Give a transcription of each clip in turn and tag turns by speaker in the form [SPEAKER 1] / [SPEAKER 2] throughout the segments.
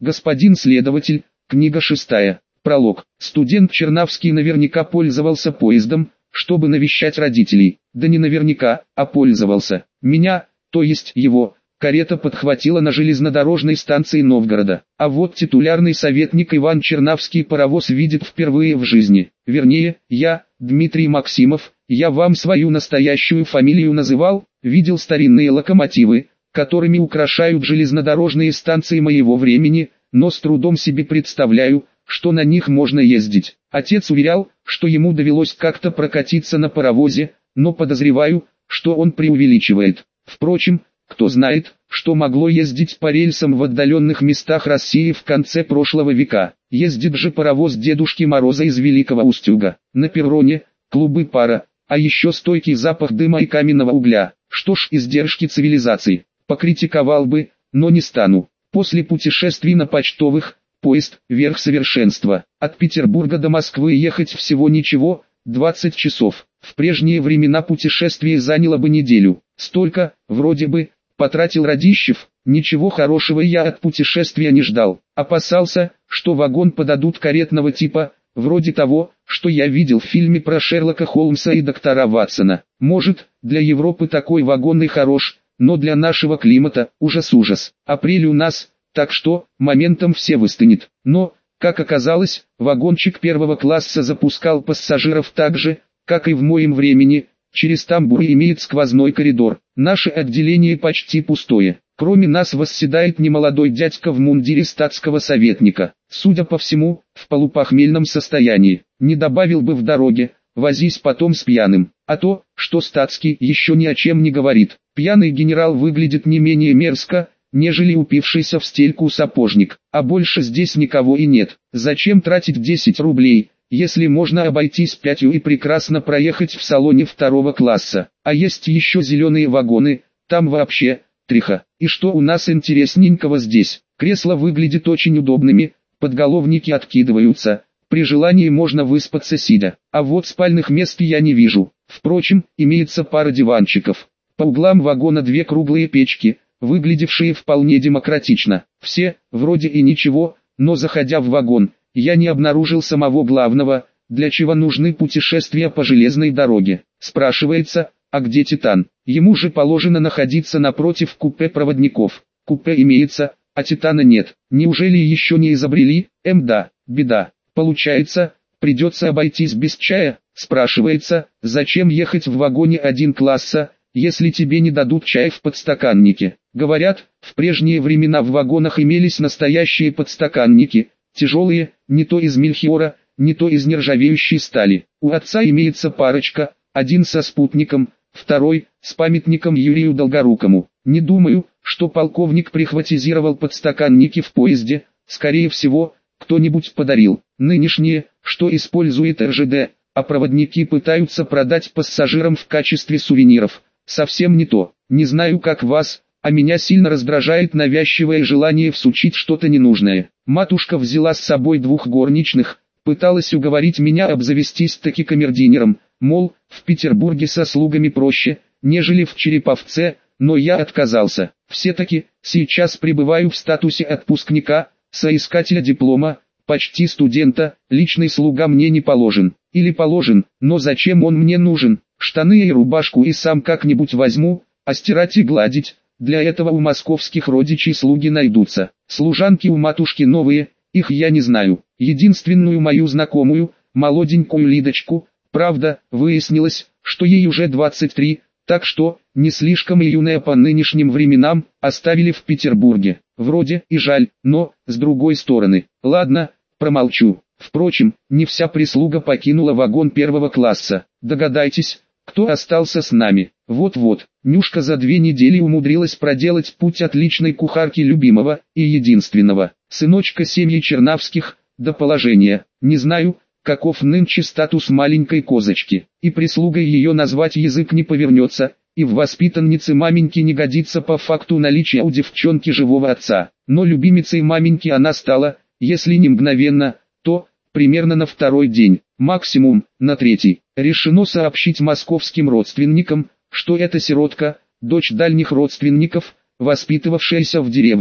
[SPEAKER 1] Господин следователь, книга 6. Пролог. Студент Чернавский наверняка пользовался поездом, чтобы навещать родителей. Да не наверняка, а пользовался. Меня, то есть его, карета подхватила на железнодорожной станции Новгорода. А вот титулярный советник Иван Чернавский паровоз видит впервые в жизни. Вернее, я, Дмитрий Максимов, я вам свою настоящую фамилию называл, видел старинные локомотивы, которыми украшают железнодорожные станции моего времени, но с трудом себе представляю, что на них можно ездить. Отец уверял, что ему довелось как-то прокатиться на паровозе, но подозреваю, что он преувеличивает. Впрочем, кто знает, что могло ездить по рельсам в отдаленных местах России в конце прошлого века. Ездит же паровоз Дедушки Мороза из Великого Устюга. На перроне клубы пара, а еще стойкий запах дыма и каменного угля. Что ж, издержки цивилизации. Покритиковал бы, но не стану. После путешествий на почтовых, поезд – верх совершенства. От Петербурга до Москвы ехать всего ничего, 20 часов. В прежние времена путешествие заняло бы неделю. Столько, вроде бы, потратил Радищев. Ничего хорошего я от путешествия не ждал. Опасался, что вагон подадут каретного типа, вроде того, что я видел в фильме про Шерлока Холмса и доктора Ватсона. Может, для Европы такой вагон и хорош, но для нашего климата – ужас-ужас. Апрель у нас, так что, моментом все выстынет. Но, как оказалось, вагончик первого класса запускал пассажиров так же, как и в моем времени, через тамбур имеет сквозной коридор. Наше отделение почти пустое. Кроме нас восседает немолодой дядька в мундире статского советника. Судя по всему, в полупохмельном состоянии. Не добавил бы в дороге, возись потом с пьяным. А то, что статский еще ни о чем не говорит. Пьяный генерал выглядит не менее мерзко, нежели упившийся в стельку сапожник. А больше здесь никого и нет. Зачем тратить 10 рублей, если можно обойтись 5 и прекрасно проехать в салоне второго класса? А есть еще зеленые вагоны, там вообще триха. И что у нас интересненького здесь? Кресла выглядят очень удобными, подголовники откидываются. При желании можно выспаться сидя. А вот спальных мест я не вижу. Впрочем, имеется пара диванчиков. По углам вагона 2 круглые печки, выглядевшие вполне демократично. Все, вроде и ничего, но заходя в вагон, я не обнаружил самого главного, для чего нужны путешествия по железной дороге. Спрашивается, а где Титан? Ему же положено находиться напротив купе проводников. Купе имеется, а Титана нет. Неужели еще не изобрели? Да, беда. Получается, придется обойтись без чая. Спрашивается, зачем ехать в вагоне 1 класса, если тебе не дадут чай в подстаканнике. Говорят, в прежние времена в вагонах имелись настоящие подстаканники, тяжелые, не то из мельхиора, не то из нержавеющей стали. У отца имеется парочка, один со спутником, второй с памятником Юрию Долгорукому. Не думаю, что полковник прихватизировал подстаканники в поезде, скорее всего, кто-нибудь подарил. Нынешние, что использует РЖД, а проводники пытаются продать пассажирам в качестве сувениров. Совсем не то. Не знаю как вас, а меня сильно раздражает навязчивое желание всучить что-то ненужное. Матушка взяла с собой 2 горничных, пыталась уговорить меня обзавестись таки камердинером, мол, в Петербурге со слугами проще, нежели в Череповце, но я отказался. Все-таки, сейчас пребываю в статусе отпускника, соискателя диплома, почти студента, личный слуга мне не положен. Или положен, но зачем он мне нужен? Штаны и рубашку и сам как-нибудь возьму, а стирать и гладить, для этого у московских родичей слуги найдутся. Служанки у матушки новые, их я не знаю. Единственную мою знакомую, молоденькую Лидочку, правда, выяснилось, что ей уже 23, так что, не слишком и юная по нынешним временам, оставили в Петербурге. Вроде и жаль, но, с другой стороны, ладно, промолчу. Впрочем, не вся прислуга покинула вагон 1 класса. Догадайтесь, кто остался с нами. Вот-вот, Нюшка за 2 недели умудрилась проделать путь от личной кухарки любимого и единственного сыночка семьи Чернавских до положения. Не знаю, каков нынче статус маленькой козочки, и прислугой ее назвать язык не повернется, и в воспитаннице маменьки не годится по факту наличия у девчонки живого отца. Но любимицей маменьки она стала, если не мгновенно, то примерно на 2-й день, максимум на 3-й. Решено сообщить московским родственникам, что эта сиротка, дочь дальних родственников, воспитывавшаяся в деревне.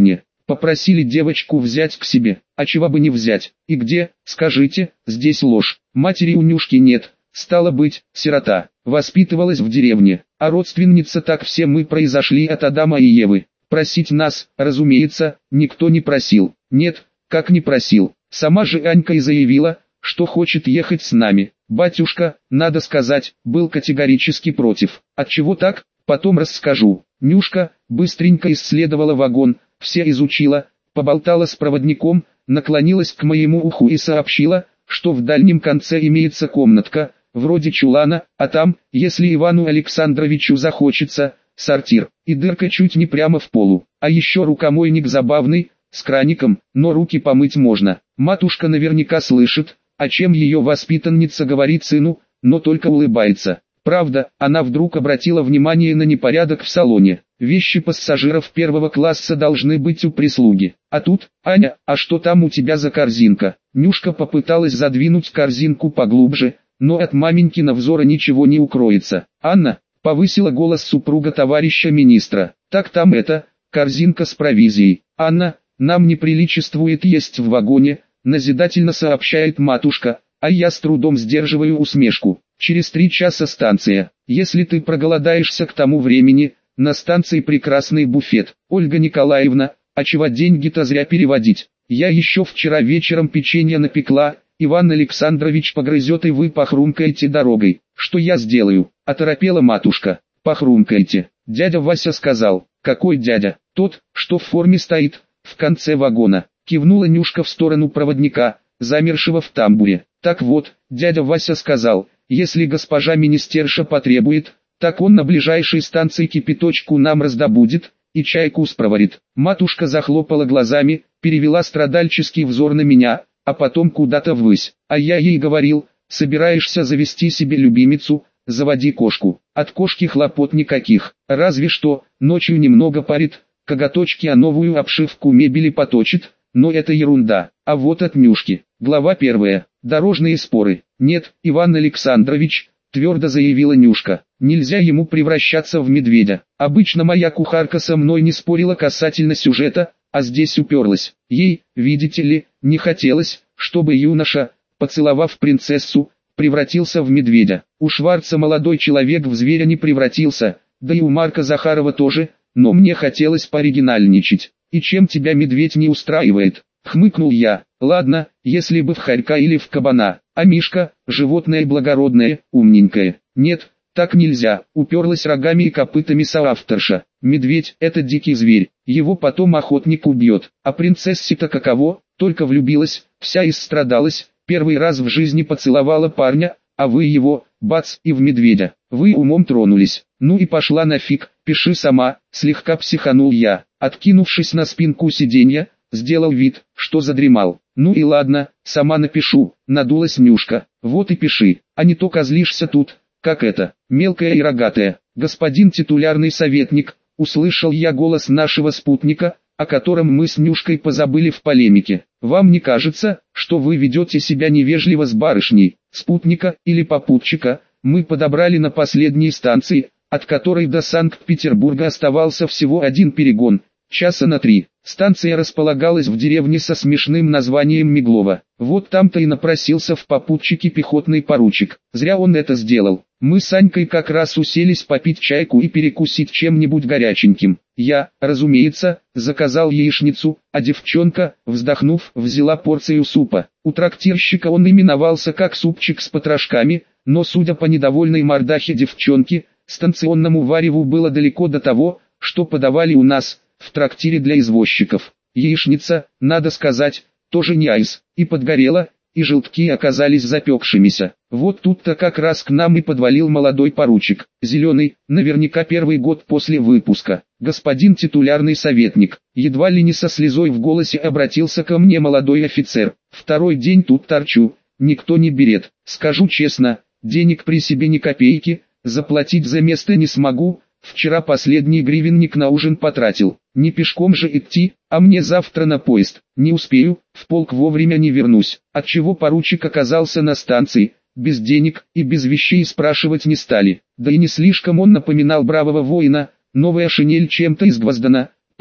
[SPEAKER 1] Попросили девочку взять к себе. А чего бы не взять? И где, скажите, здесь ложь. Матери у Нюшки нет, стало быть, сирота. Воспитывалась в деревне, а родственница так все мы произошли от Адама и Евы. Просить нас, разумеется, никто не просил. Нет, как не просил. Сама же Анька и заявила, что хочет ехать с нами. Батюшка, надо сказать, был категорически против. Отчего так? Потом расскажу. Нюшка быстренько исследовала вагон, все изучила, поболтала с проводником, наклонилась к моему уху и сообщила, что в дальнем конце имеется комнатка, вроде чулана, а там, если Ивану Александровичу захочется, сортир, и дырка чуть не прямо в полу. А еще рукомойник забавный, с краником, но руки помыть можно. Матушка наверняка слышит, о чем ее воспитанница говорит сыну, но только улыбается. Правда, она вдруг обратила внимание на непорядок в салоне. Вещи пассажиров первого класса должны быть у прислуги. А тут, Аня, а что там у тебя за корзинка? Нюшка попыталась задвинуть корзинку поглубже, но от маменькина взора ничего не укроется. Анна, повысила голос супруга товарища министра. Так там это, корзинка с провизией. Анна, нам не приличествует есть в вагоне, назидательно сообщает матушка, а я с трудом сдерживаю усмешку. Через 3 часа станция. Если ты проголодаешься к тому времени, на станции прекрасный буфет. Ольга Николаевна, а чего деньги-то зря переводить? Я еще вчера вечером печенье напекла, Иван Александрович погрызет и вы похрумкаете дорогой. Что я сделаю? Оторопела матушка. Похрумкаете. Дядя Вася сказал. Какой дядя? Тот, что в форме стоит, в конце вагона. Кивнула Нюшка в сторону проводника, замершего в тамбуре. Так вот, дядя Вася сказал, если госпожа министерша потребует, так он на ближайшей станции кипяточку нам раздобудет и чайку спроварит. Матушка захлопала глазами, перевела страдальческий взор на меня, а потом куда-то ввысь. А я ей говорил, собираешься завести себе любимицу, заводи кошку. От кошки хлопот никаких, разве что, ночью немного парит, коготочки о новую обшивку мебели поточит, но это ерунда. А вот от Нюшки. Глава 1. Дорожные споры. Нет, Иван Александрович, твердо заявила Нюшка, нельзя ему превращаться в медведя. Обычно моя кухарка со мной не спорила касательно сюжета, а здесь уперлась. Ей, видите ли, не хотелось, чтобы юноша, поцеловав принцессу, превратился в медведя. У Шварца молодой человек в зверя не превратился, да и у Марка Захарова тоже, но мне хотелось пооригинальничать. И чем тебя медведь не устраивает? Хмыкнул я. Ладно, если бы в хорька или в кабана, а Мишка, животное благородное, умненькое. Нет, так нельзя, уперлась рогами и копытами соавторша. Медведь – это дикий зверь, его потом охотник убьет. А принцессе-то каково, только влюбилась, вся истрадалась, первый раз в жизни поцеловала парня, а вы его, бац, и в медведя. Вы умом тронулись. Ну и пошла нафиг, пиши сама, слегка психанул я. Откинувшись на спинку сиденья, сделал вид, что задремал. Ну и ладно, сама напишу, надулась Нюшка. Вот и пиши, а не то козлишься тут, как это, мелкая и рогатая. Господин титулярный советник, услышал я голос нашего спутника, о котором мы с Нюшкой позабыли в полемике. Вам не кажется, что вы ведете себя невежливо с барышней, спутника или попутчика? Мы подобрали на последней станции, от которой до Санкт-Петербурга оставался всего один перегон, часа на 3. Станция располагалась в деревне со смешным названием Меглово. Вот там-то и напросился в попутчике пехотный поручик. Зря он это сделал. Мы с Анькой как раз уселись попить чайку и перекусить чем-нибудь горяченьким. Я, разумеется, заказал яичницу, а девчонка, вздохнув, взяла порцию супа. У трактирщика он именовался как супчик с потрошками, но судя по недовольной мордахе девчонки, станционному вареву было далеко до того, что подавали у нас, в трактире для извозчиков. Яичница, надо сказать, тоже не айс, и подгорела, и желтки оказались запекшимися. Вот тут-то как раз к нам и подвалил молодой поручик, зеленый, наверняка первый год после выпуска. Господин титулярный советник, едва ли не со слезой в голосе обратился ко мне молодой офицер. Второй день тут торчу, никто не берет. Скажу честно, денег при себе ни копейки, заплатить за место не смогу. Вчера последний гривенник на ужин потратил. Не пешком же идти, а мне завтра на поезд. Не успею, в полк вовремя не вернусь. Отчего поручик оказался на станции, без денег и без вещей спрашивать не стали. Да и не слишком он напоминал бравого воина, новая шинель чем-то изгвоздана,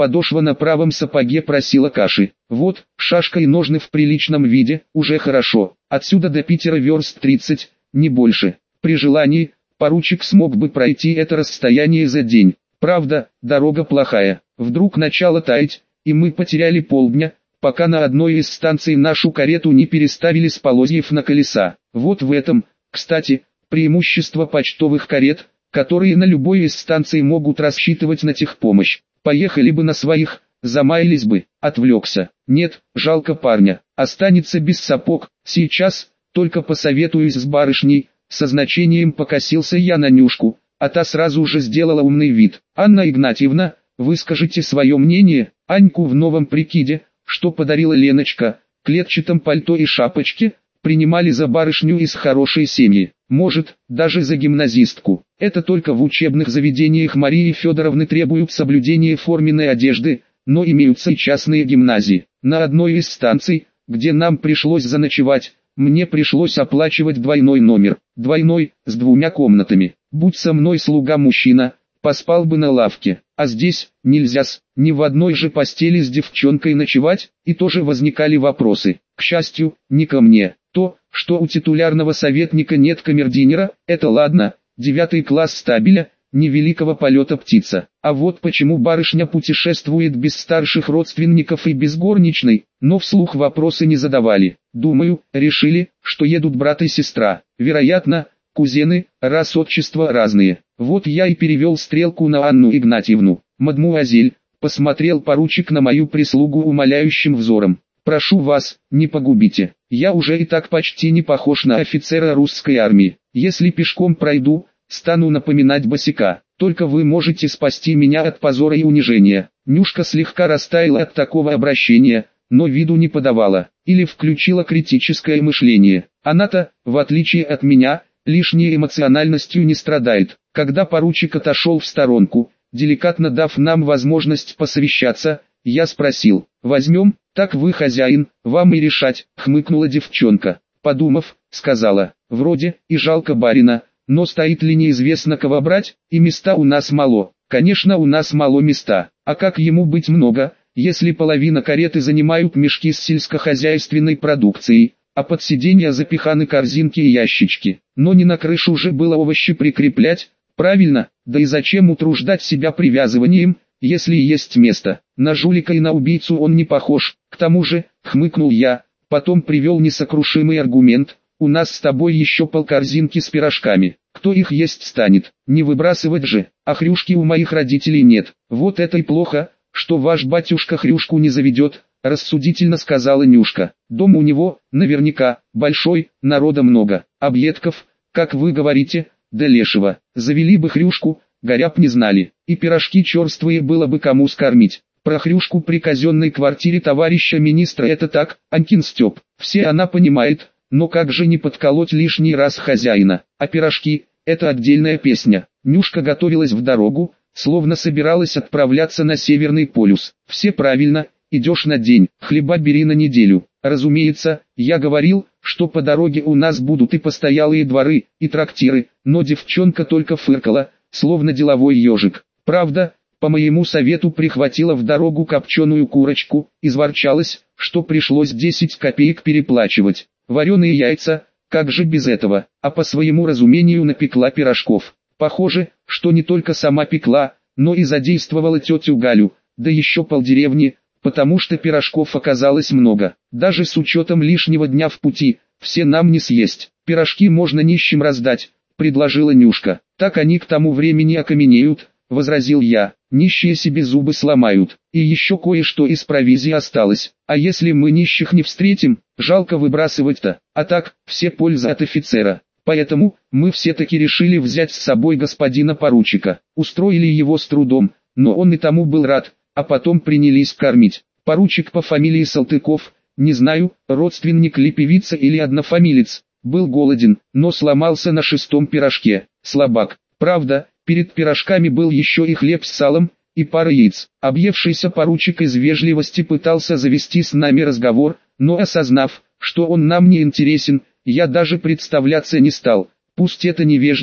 [SPEAKER 1] подошва на правом сапоге просила каши. Вот, шашка и ножны в приличном виде, уже хорошо. Отсюда до Питера верст 30, не больше. При желании, поручик смог бы пройти это расстояние за день. Правда, дорога плохая. Вдруг начало таять, и мы потеряли полдня, пока на одной из станций нашу карету не переставили с полозьев на колеса. Вот в этом, кстати, преимущество почтовых карет, которые на любой из станций могут рассчитывать на техпомощь. Поехали бы на своих, замаялись бы, отвлекся. Нет, жалко парня, останется без сапог. Сейчас, только посоветуюсь с барышней. Со значением покосился я на Нюшку, а та сразу же сделала умный вид. Анна Игнатьевна, выскажите свое мнение. Аньку в новом прикиде, что подарила Леночка, клетчатом пальто и шапочке, принимали за барышню из хорошей семьи. Может, даже за гимназистку. Это только в учебных заведениях Марии Федоровны требуют соблюдения форменной одежды, но имеются и частные гимназии. На одной из станций, где нам пришлось заночевать, мне пришлось оплачивать двойной номер. Двойной, с 2 комнатами. Будь со мной слуга-мужчина, поспал бы на лавке. А здесь, нельзя-с, ни в одной же постели с девчонкой ночевать, и тоже возникали вопросы. К счастью, не ко мне. То, что у титулярного советника нет камердинера, это ладно, 9 класс стабиля, невеликого полета птица. А вот почему барышня путешествует без старших родственников и без горничной, но вслух вопросы не задавали. Думаю, решили, что едут брат и сестра. Вероятно, кузены, раз отчества разные. Вот я и перевел стрелку на Анну Игнатьевну. Мадмуазель, посмотрел поручик на мою прислугу умоляющим взором. Прошу вас, не погубите. Я уже и так почти не похож на офицера русской армии. Если пешком пройду, стану напоминать босяка. Только вы можете спасти меня от позора и унижения. Нюшка слегка растаяла от такого обращения, но виду не подавала. Или включила критическое мышление. Она-то, в отличие от меня, лишней эмоциональностью не страдает. Когда поручик отошел в сторонку, деликатно дав нам возможность посовещаться, я спросил: «Возьмем, так вы хозяин, вам и решать», — хмыкнула девчонка. Подумав, сказала: «Вроде и жалко барина, но стоит ли неизвестно кого брать, и места у нас мало». Конечно, у нас мало места, а как ему быть много, если половина кареты занимают мешки с сельскохозяйственной продукцией, а под сиденья запиханы корзинки и ящички. Но не на крышу же было овощи прикреплять, правильно, да и зачем утруждать себя привязыванием, если есть место. На жулика и на убийцу он не похож. К тому же, хмыкнул я, потом привел несокрушимый аргумент: у нас с тобой еще полкорзинки с пирожками. Кто их есть станет? Не выбрасывать же, а хрюшки у моих родителей нет. Вот это и плохо, что ваш батюшка хрюшку не заведет, рассудительно сказала Нюшка. Дом у него, наверняка, большой, народа много. Объедков, как вы говорите, да лешего. Завели бы хрюшку, горяб не знали, и пирожки черствые было бы кому скормить. Про хрюшку при казенной квартире товарища министра это так, Анькин Степ. Все она понимает, но как же не подколоть лишний раз хозяина. А пирожки — это отдельная песня. Нюшка готовилась в дорогу, словно собиралась отправляться на Северный полюс. Все правильно, идешь на день, хлеба бери на неделю. Разумеется, я говорил, что по дороге у нас будут и постоялые дворы, и трактиры, но девчонка только фыркала, словно деловой ежик. Правда, по моему совету прихватила в дорогу копченую курочку, изворчалась, что пришлось 10 копеек переплачивать. Вареные яйца, как же без этого, а по своему разумению напекла пирожков. Похоже, что не только сама пекла, но и задействовала тетю Галю, да еще полдеревни, потому что пирожков оказалось много. Даже с учетом лишнего дня в пути, все нам не съесть. Пирожки можно нищим раздать, предложила Нюшка. Так они к тому времени окаменеют, возразил я. Нищие себе зубы сломают. И еще кое-что из провизии осталось. А если мы нищих не встретим, жалко выбрасывать-то. А так, все польза от офицера. Поэтому, мы все-таки решили взять с собой господина поручика. Устроили его с трудом, но он и тому был рад, а потом принялись кормить. Поручик по фамилии Салтыков, не знаю, родственник ли певица или однофамилец, был голоден, но сломался на 6-м пирожке. Слабак. Правда, перед пирожками был еще и хлеб с салом, и пара яиц. Объевшийся поручик из вежливости пытался завести с нами разговор, но осознав, что он нам не интересен, я даже представляться не стал. Пусть это невежливо,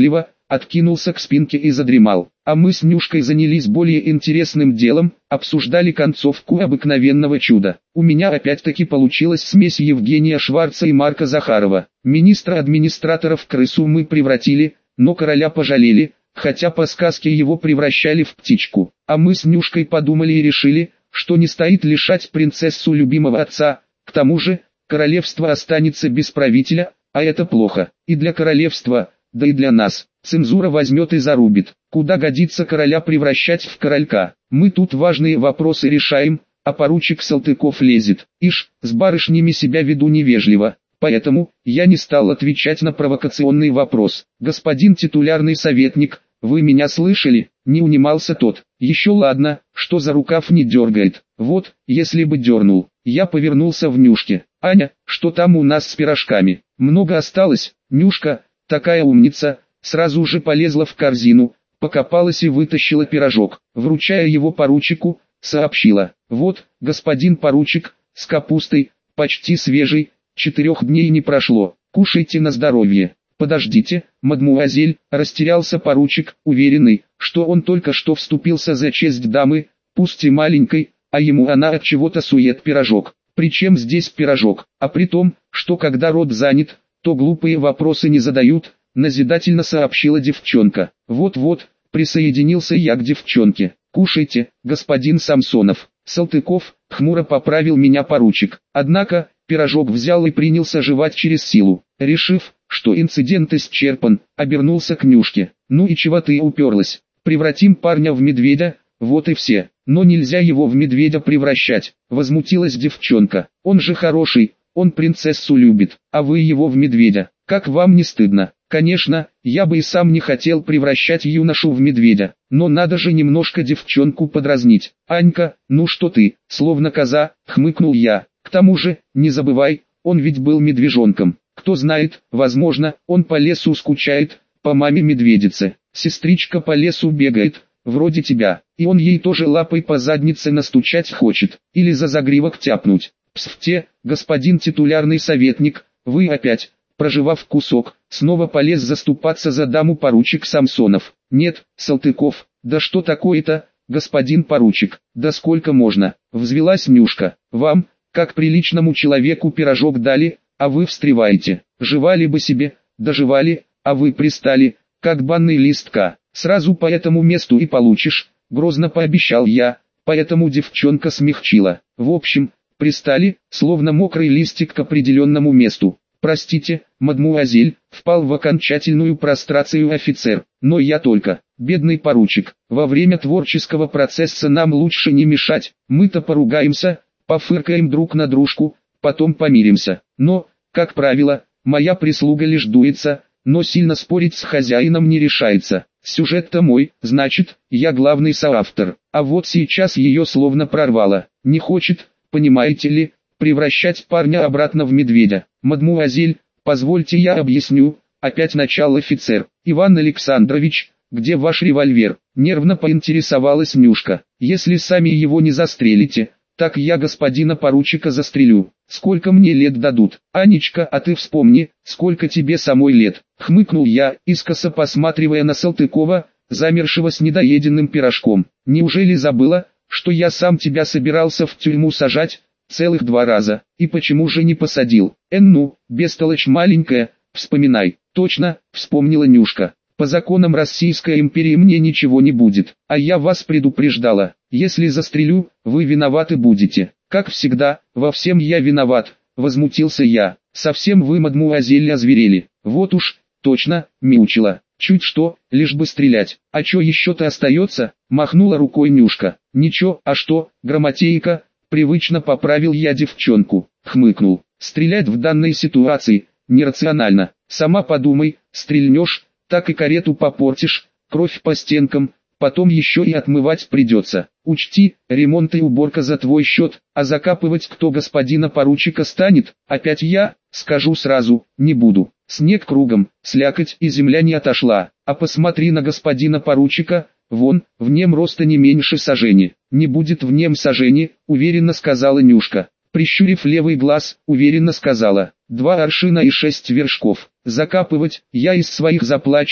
[SPEAKER 1] откинулся к спинке и задремал. А мы с Нюшкой занялись более интересным делом, обсуждали концовку обыкновенного чуда. У меня опять-таки получилась смесь Евгения Шварца и Марка Захарова. Министра-администраторов в крысу мы превратили, но короля пожалели, хотя по сказке его превращали в птичку. А мы с Нюшкой подумали и решили, что не стоит лишать принцессу любимого отца. К тому же, королевство останется без правителя, а это плохо. И для королевства, да и для нас. Цензура возьмет и зарубит. Куда годится короля превращать в королька? Мы тут важные вопросы решаем, а поручик Салтыков лезет. Ишь, с барышнями себя веду невежливо. Поэтому, я не стал отвечать на провокационный вопрос. Господин титулярный советник, вы меня слышали? Не унимался тот. Еще ладно, что за рукав не дергает. Вот, если бы дернул. Я повернулся в Нюшке. Аня, что там у нас с пирожками? Много осталось? Нюшка, такая умница, сразу же полезла в корзину, покопалась и вытащила пирожок. Вручая его поручику, сообщила. Вот, господин поручик, с капустой, почти свежий, 4 дней не прошло. Кушайте на здоровье. Подождите, мадмуазель, растерялся поручик, уверенный, что он только что вступился за честь дамы, пусть и маленькой, а ему она от чего-то сует пирожок. Причем здесь пирожок? А при том, что когда рот занят, то глупые вопросы не задают, назидательно сообщила девчонка. Вот-вот, присоединился я к девчонке. Кушайте, господин Самсонов. Салтыков, хмуро поправил меня поручик. Однако, пирожок взял и принялся жевать через силу. Решив, что инцидент исчерпан, обернулся к Нюшке. Ну и чего ты уперлась? Превратим парня в медведя, вот и все. Но нельзя его в медведя превращать, возмутилась девчонка. Он же хороший, он принцессу любит, а вы его в медведя. Как вам не стыдно? Конечно, я бы и сам не хотел превращать юношу в медведя, но надо же немножко девчонку подразнить. Анька, ну что ты, словно коза, хмыкнул я. К тому же, не забывай, он ведь был медвежонком. Кто знает, возможно, он по лесу скучает, по маме медведице. Сестричка по лесу бегает, вроде тебя, и он ей тоже лапой по заднице настучать хочет, или за загривок тяпнуть. Псфте, господин титулярный советник, вы опять, прожевав кусок, снова полез заступаться за даму поручик Самсонов. Нет, Салтыков, да что такое-то, господин поручик, да сколько можно, взвелась Нюшка. Вам, как приличному человеку пирожок дали, а вы встреваете. Жевали бы себе, доживали, а вы пристали, как банный листка. Сразу по этому месту и получишь, грозно пообещал я, поэтому девчонка смягчила. В общем, пристали, словно мокрый листик к определенному месту. Простите, мадмуазель, впал в окончательную прострацию офицер, но я только, бедный поручик, во время творческого процесса нам лучше не мешать, мы-то поругаемся, пофыркаем друг на дружку, потом помиримся, но, как правило, моя прислуга лишь дуется, но сильно спорить с хозяином не решается. Сюжет-то мой, значит, я главный соавтор, а вот сейчас ее словно прорвало, не хочет, понимаете ли, превращать парня обратно в медведя. Мадмуазель, позвольте я объясню, опять начал офицер. Иван Александрович, где ваш револьвер? Нервно поинтересовалась Нюшка. Если сами его не застрелите, так я господина поручика застрелю. Сколько мне лет дадут? Анечка, а ты вспомни, сколько тебе самой лет? Хмыкнул я, искоса посматривая на Салтыкова, замершего с недоеденным пирожком. Неужели забыла, что я сам тебя собирался в тюрьму сажать? Целых 2 раза. И почему же не посадил? Ну, бестолочь маленькая, вспоминай. Точно, вспомнила Нюшка. По законам Российской империи мне ничего не будет. А я вас предупреждала. Если застрелю, вы виноваты будете. Как всегда, во всем я виноват, возмутился я. Совсем вы, мадмуазель, озверели. Вот уж, точно, мяучила. Чуть что, лишь бы стрелять. А чё еще-то остается? Махнула рукой Нюшка. Ничего, а что, грамотейка? Привычно поправил я девчонку, хмыкнул. Стрелять в данной ситуации нерационально. Сама подумай, стрельнешь, так и карету попортишь, кровь по стенкам, потом еще и отмывать придется. Учти, ремонт и уборка за твой счет, а закапывать кто господина поручика станет, опять я, скажу сразу, не буду. Снег кругом, слякоть и земля не отошла, а посмотри на господина поручика, вон, в нем роста не меньше сажени. Не будет в нем сажени, уверенно сказала Нюшка. Прищурив левый глаз, уверенно сказала. 2 аршина и 6 вершков. Закапывать, я из своих заплачу,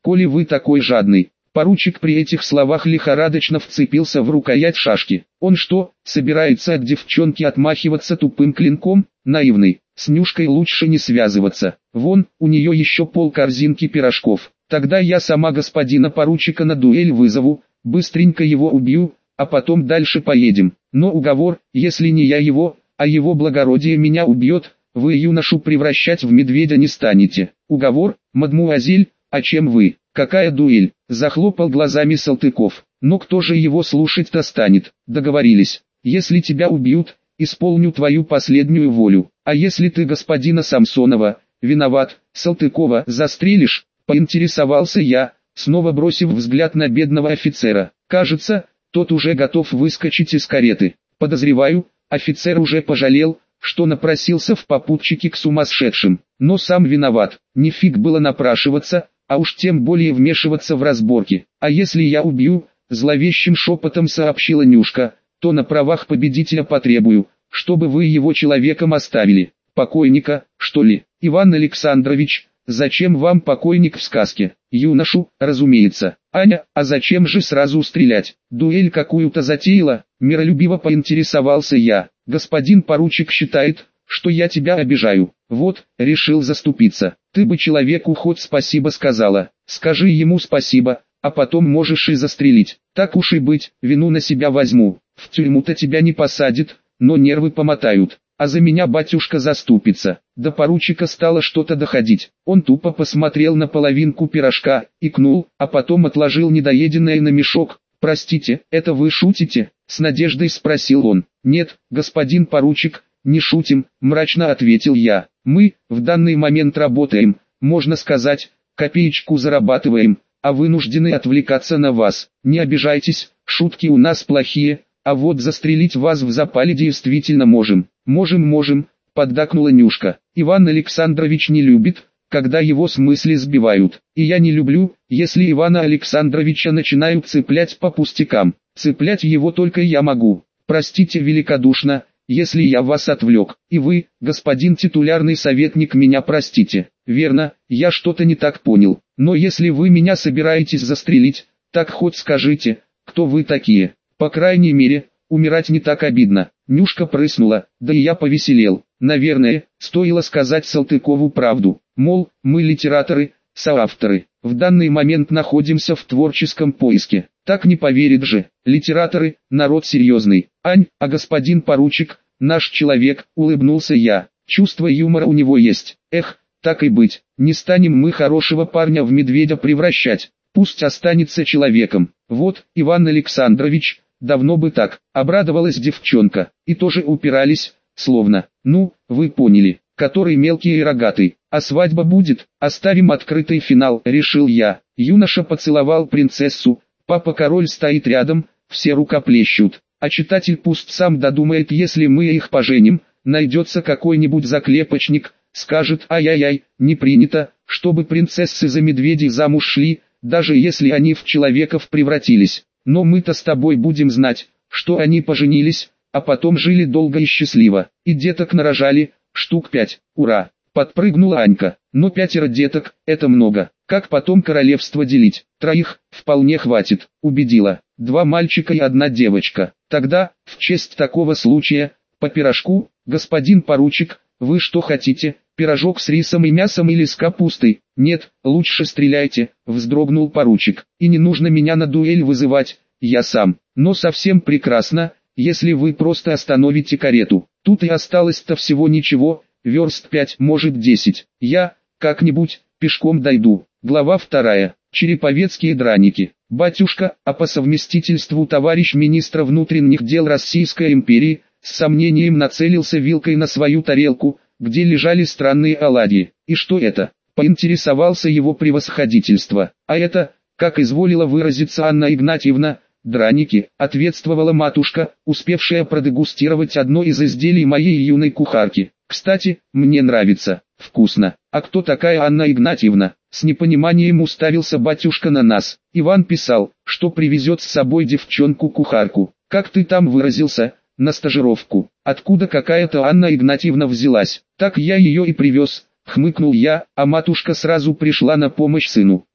[SPEAKER 1] коли вы такой жадный». Поручик при этих словах лихорадочно вцепился в рукоять шашки. Он что, собирается от девчонки отмахиваться тупым клинком? Наивный, с Нюшкой лучше не связываться. Вон, у нее еще полкорзинки пирожков. Тогда я сама господина поручика на дуэль вызову, быстренько его убью, а потом дальше поедем. Но уговор, если не я его, а его благородие меня убьет, вы юношу превращать в медведя не станете. Уговор, мадмуазель, а чем вы? Какая дуэль? Захлопал глазами Салтыков. Но кто же его слушать-то станет? Договорились. Если тебя убьют, исполню твою последнюю волю. А если ты господина Самсонова, виноват, Салтыкова, застрелишь? Поинтересовался я, снова бросив взгляд на бедного офицера. Кажется, тот уже готов выскочить из кареты. Подозреваю, офицер уже пожалел, что напросился в попутчике к сумасшедшим. Но сам виноват, не фиг было напрашиваться, а уж тем более вмешиваться в разборки. А если я убью, зловещим шепотом сообщила Нюшка, то на правах победителя потребую, чтобы вы его человеком оставили. Покойника, что ли? Иван Александрович, зачем вам покойник в сказке? Юношу, разумеется. Аня, а зачем же сразу стрелять? Дуэль какую-то затеяла? Миролюбиво поинтересовался я. Господин поручик считает, что я тебя обижаю. Вот, решил заступиться. Ты бы человеку хоть спасибо сказала. Скажи ему спасибо, а потом можешь и застрелить. Так уж и быть, вину на себя возьму. В тюрьму-то тебя не посадят, но нервы помотают. А за меня батюшка заступится. До поручика стало что-то доходить. Он тупо посмотрел на половинку пирожка, икнул, а потом отложил недоеденное на мешок. «Простите, это вы шутите?» — с надеждой спросил он. «Нет, господин поручик, не шутим», — мрачно ответил я. «Мы, в данный момент работаем, можно сказать, копеечку зарабатываем, а вынуждены отвлекаться на вас. Не обижайтесь, шутки у нас плохие, а вот застрелить вас в запале действительно можем». «Можем», — поддакнула Нюшка. «Иван Александрович не любит, когда его с мысли сбивают. И я не люблю, если Ивана Александровича начинают цеплять по пустякам. Цеплять его только я могу. Простите великодушно, если я вас отвлек. И вы, господин титулярный советник, меня простите. Верно, я что-то не так понял. Но если вы меня собираетесь застрелить, так хоть скажите, кто вы такие. По крайней мере, умирать не так обидно». Нюшка прыснула, да и я повеселел. Наверное, стоило сказать Салтыкову правду. Мол, мы литераторы, соавторы. В данный момент находимся в творческом поиске. Так не поверит же. Литераторы, народ серьезный. Ань, а господин поручик, наш человек, улыбнулся я. Чувство юмора у него есть. Эх, так и быть. Не станем мы хорошего парня в медведя превращать. Пусть останется человеком. Вот, Иван Александрович, давно бы так, обрадовалась девчонка, и тоже упирались, словно, ну, вы поняли, который мелкий и рогатый, а свадьба будет, оставим открытый финал, решил я. Юноша поцеловал принцессу, папа-король стоит рядом, все рукоплещут, а читатель пусть сам додумает, если мы их поженим, найдется какой-нибудь заклепочник, скажет ай-яй-яй, не принято, чтобы принцессы за медведей замуж шли, даже если они в человеков превратились. Но мы-то с тобой будем знать, что они поженились, а потом жили долго и счастливо, и деток нарожали, штук 5, ура, подпрыгнула Анька, но 5 деток, это много, как потом королевство делить, 3 вполне хватит, убедила, 2 мальчика и 1 девочка, тогда, в честь такого случая, по пирожку, господин поручик, вы что хотите, пирожок с рисом и мясом или с капустой? Нет, лучше стреляйте, вздрогнул поручик. И не нужно меня на дуэль вызывать, я сам. Но совсем прекрасно, если вы просто остановите карету. Тут и осталось-то всего ничего, верст 5, может 10. Я, как-нибудь, пешком дойду. Глава 2. Череповецкие драники. Батюшка, а по совместительству товарищ министра внутренних дел Российской империи, с сомнением нацелился вилкой на свою тарелку, где лежали странные оладьи. И что это? Поинтересовался его превосходительство. А это, как изволила выразиться Анна Игнатьевна, драники, ответствовала матушка, успевшая продегустировать одно из изделий моей юной кухарки. Кстати, мне нравится, вкусно. А кто такая Анна Игнатьевна? С непониманием уставился батюшка на нас. Иван писал, что привезет с собой девчонку-кухарку. Как ты там выразился? На стажировку. Откуда какая-то Анна Игнатьевна взялась? Так я ее и привез, хмыкнул я, а матушка сразу пришла на помощь сыну.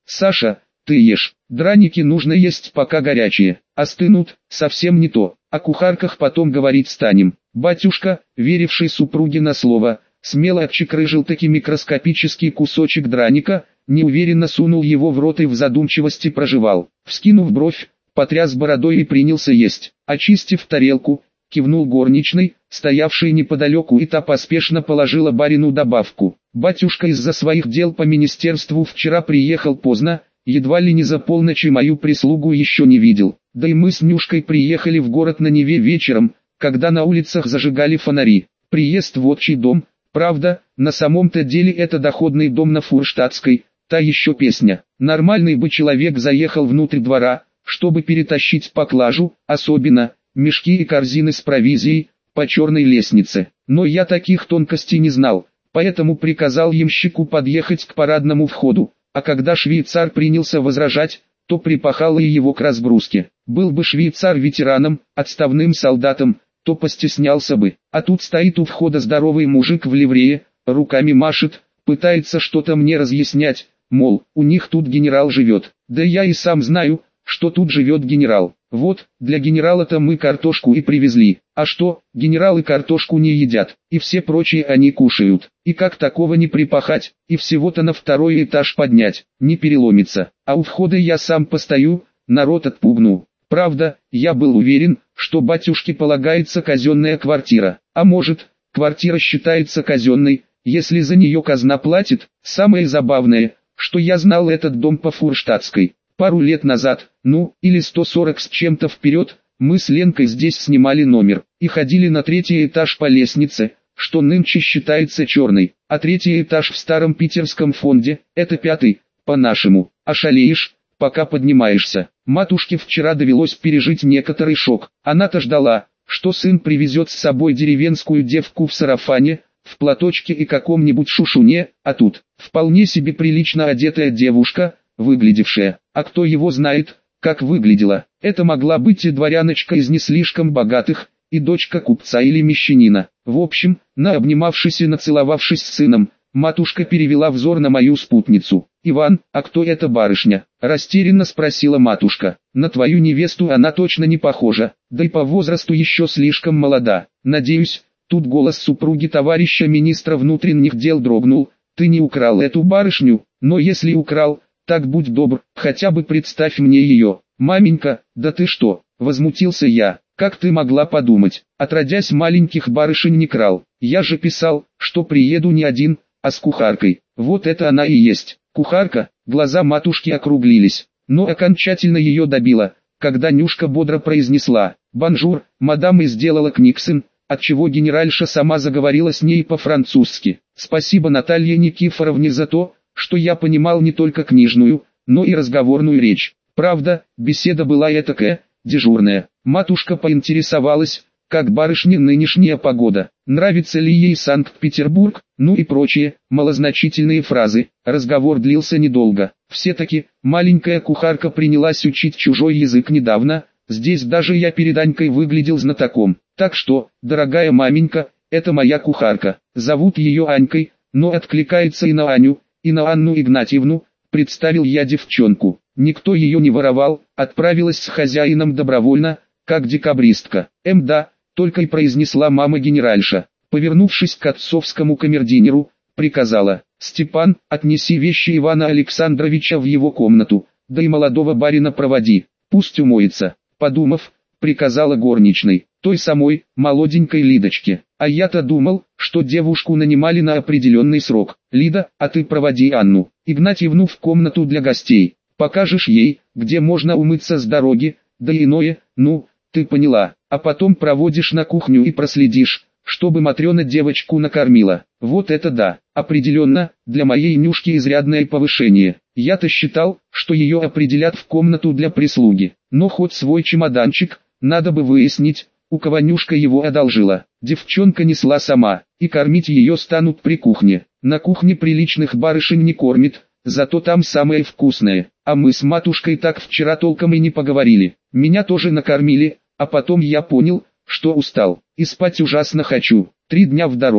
[SPEAKER 1] Саша, ты ешь. Драники нужно есть пока горячие. Остынут, совсем не то. О кухарках потом говорить станем. Батюшка, веривший супруге на слово, смело отчекрыжил таки микроскопический кусочек драника, неуверенно сунул его в рот и в задумчивости прожевал. Вскинув бровь, потряс бородой и принялся есть. Очистив тарелку, кивнул горничной, стоявшей неподалеку, и та поспешно положила барину добавку. Батюшка из-за своих дел по министерству вчера приехал поздно, едва ли не за полночь, и мою прислугу еще не видел. Да и мы с Нюшкой приехали в город на Неве вечером, когда на улицах зажигали фонари. Приезд в отчий дом, правда, на самом-то деле это доходный дом на Фурштадтской, та еще песня. Нормальный бы человек заехал внутрь двора, чтобы перетащить поклажу, особенно мешки и корзины с провизией, по черной лестнице. Но я таких тонкостей не знал, поэтому приказал ямщику подъехать к парадному входу, а когда швейцар принялся возражать, то припахало и его к разгрузке. Был бы швейцар ветераном, отставным солдатом, то постеснялся бы. А тут стоит у входа здоровый мужик в ливрее, руками машет, пытается что-то мне разъяснять, мол, у них тут генерал живет. Да я и сам знаю, что тут живет генерал. Вот, для генерала-то мы картошку и привезли. А что, генералы картошку не едят, и все прочие они кушают. И как такого не припахать, и всего-то на второй этаж поднять, не переломится. А у входа я сам постою, народ отпугну. Правда, я был уверен, что батюшке полагается казенная квартира. А может, квартира считается казенной, если за нее казна платит. Самое забавное, что я знал этот дом по Фурштадтской. Пару лет назад, ну, или 140 с чем-то вперед, мы с Ленкой здесь снимали номер, и ходили на третий этаж по лестнице, что нынче считается черной, а третий этаж в старом питерском фонде, это пятый, по-нашему. Ошалеешь, пока поднимаешься. Матушке вчера довелось пережить некоторый шок. Она-то ждала, что сын привезет с собой деревенскую девку в сарафане, в платочке и каком-нибудь шушуне, а тут, вполне себе прилично одетая девушка, выглядевшая, а кто его знает, как выглядела. Это могла быть и дворяночка из не слишком богатых, и дочка купца или мещанина. В общем, наобнимавшись и нацеловавшись с сыном, матушка перевела взор на мою спутницу. «Иван, а кто эта барышня?» – растерянно спросила матушка. «На твою невесту она точно не похожа, да и по возрасту еще слишком молода. Надеюсь...» Тут голос супруги товарища министра внутренних дел дрогнул. «Ты не украл эту барышню, но если украл, так будь добр, хотя бы представь мне ее». «Маменька, да ты что?» – возмутился я. «Как ты могла подумать? Отродясь, маленьких барышень не крал. Я же писал, что приеду не один, а с кухаркой. Вот это она и есть». Кухарка, глаза матушки округлились, но окончательно ее добила, когда Нюшка бодро произнесла «Бонжур, мадам» и сделала книксон, отчего генеральша сама заговорила с ней по-французски. Спасибо Наталье Никифоровне за то, что я понимал не только книжную, но и разговорную речь. Правда, беседа была этакая, дежурная. Матушка поинтересовалась, как барышне нынешняя погода, нравится ли ей Санкт-Петербург, ну и прочие, малозначительные фразы. Разговор длился недолго. Все-таки, маленькая кухарка принялась учить чужой язык недавно, здесь даже я перед Анькой выглядел знатоком. Так что, дорогая маменька, это моя кухарка, зовут ее Анькой, но откликается и на Аню, и на Анну Игнатьевну, представил я девчонку. Никто ее не воровал, отправилась с хозяином добровольно, как декабристка. Да, только и произнесла мама-генеральша. Повернувшись к отцовскому камердинеру, приказала: «Степан, отнеси вещи Ивана Александровича в его комнату, да и молодого барина проводи, пусть умоется». Подумав, приказала горничной, той самой, молоденькой Лидочке. А я-то думал, что девушку нанимали на определенный срок. «Лида, а ты проводи Анну Игнатьевну в комнату для гостей, покажешь ей, где можно умыться с дороги, да и иное, ну, ты поняла, а потом проводишь на кухню и проследишь, чтобы Матрена девочку накормила». Вот это да, определенно, для моей Нюшки изрядное повышение. Я-то считал, что ее определят в комнату для прислуги, но хоть свой чемоданчик, надо бы выяснить, у кого Нюшка его одолжила. Девчонка несла сама, и кормить ее станут при кухне. На кухне приличных барышень не кормит, зато там самое вкусное. А мы с матушкой так вчера толком и не поговорили. Меня тоже накормили, а потом я понял, что устал, и спать ужасно хочу. 3 дня в дороге,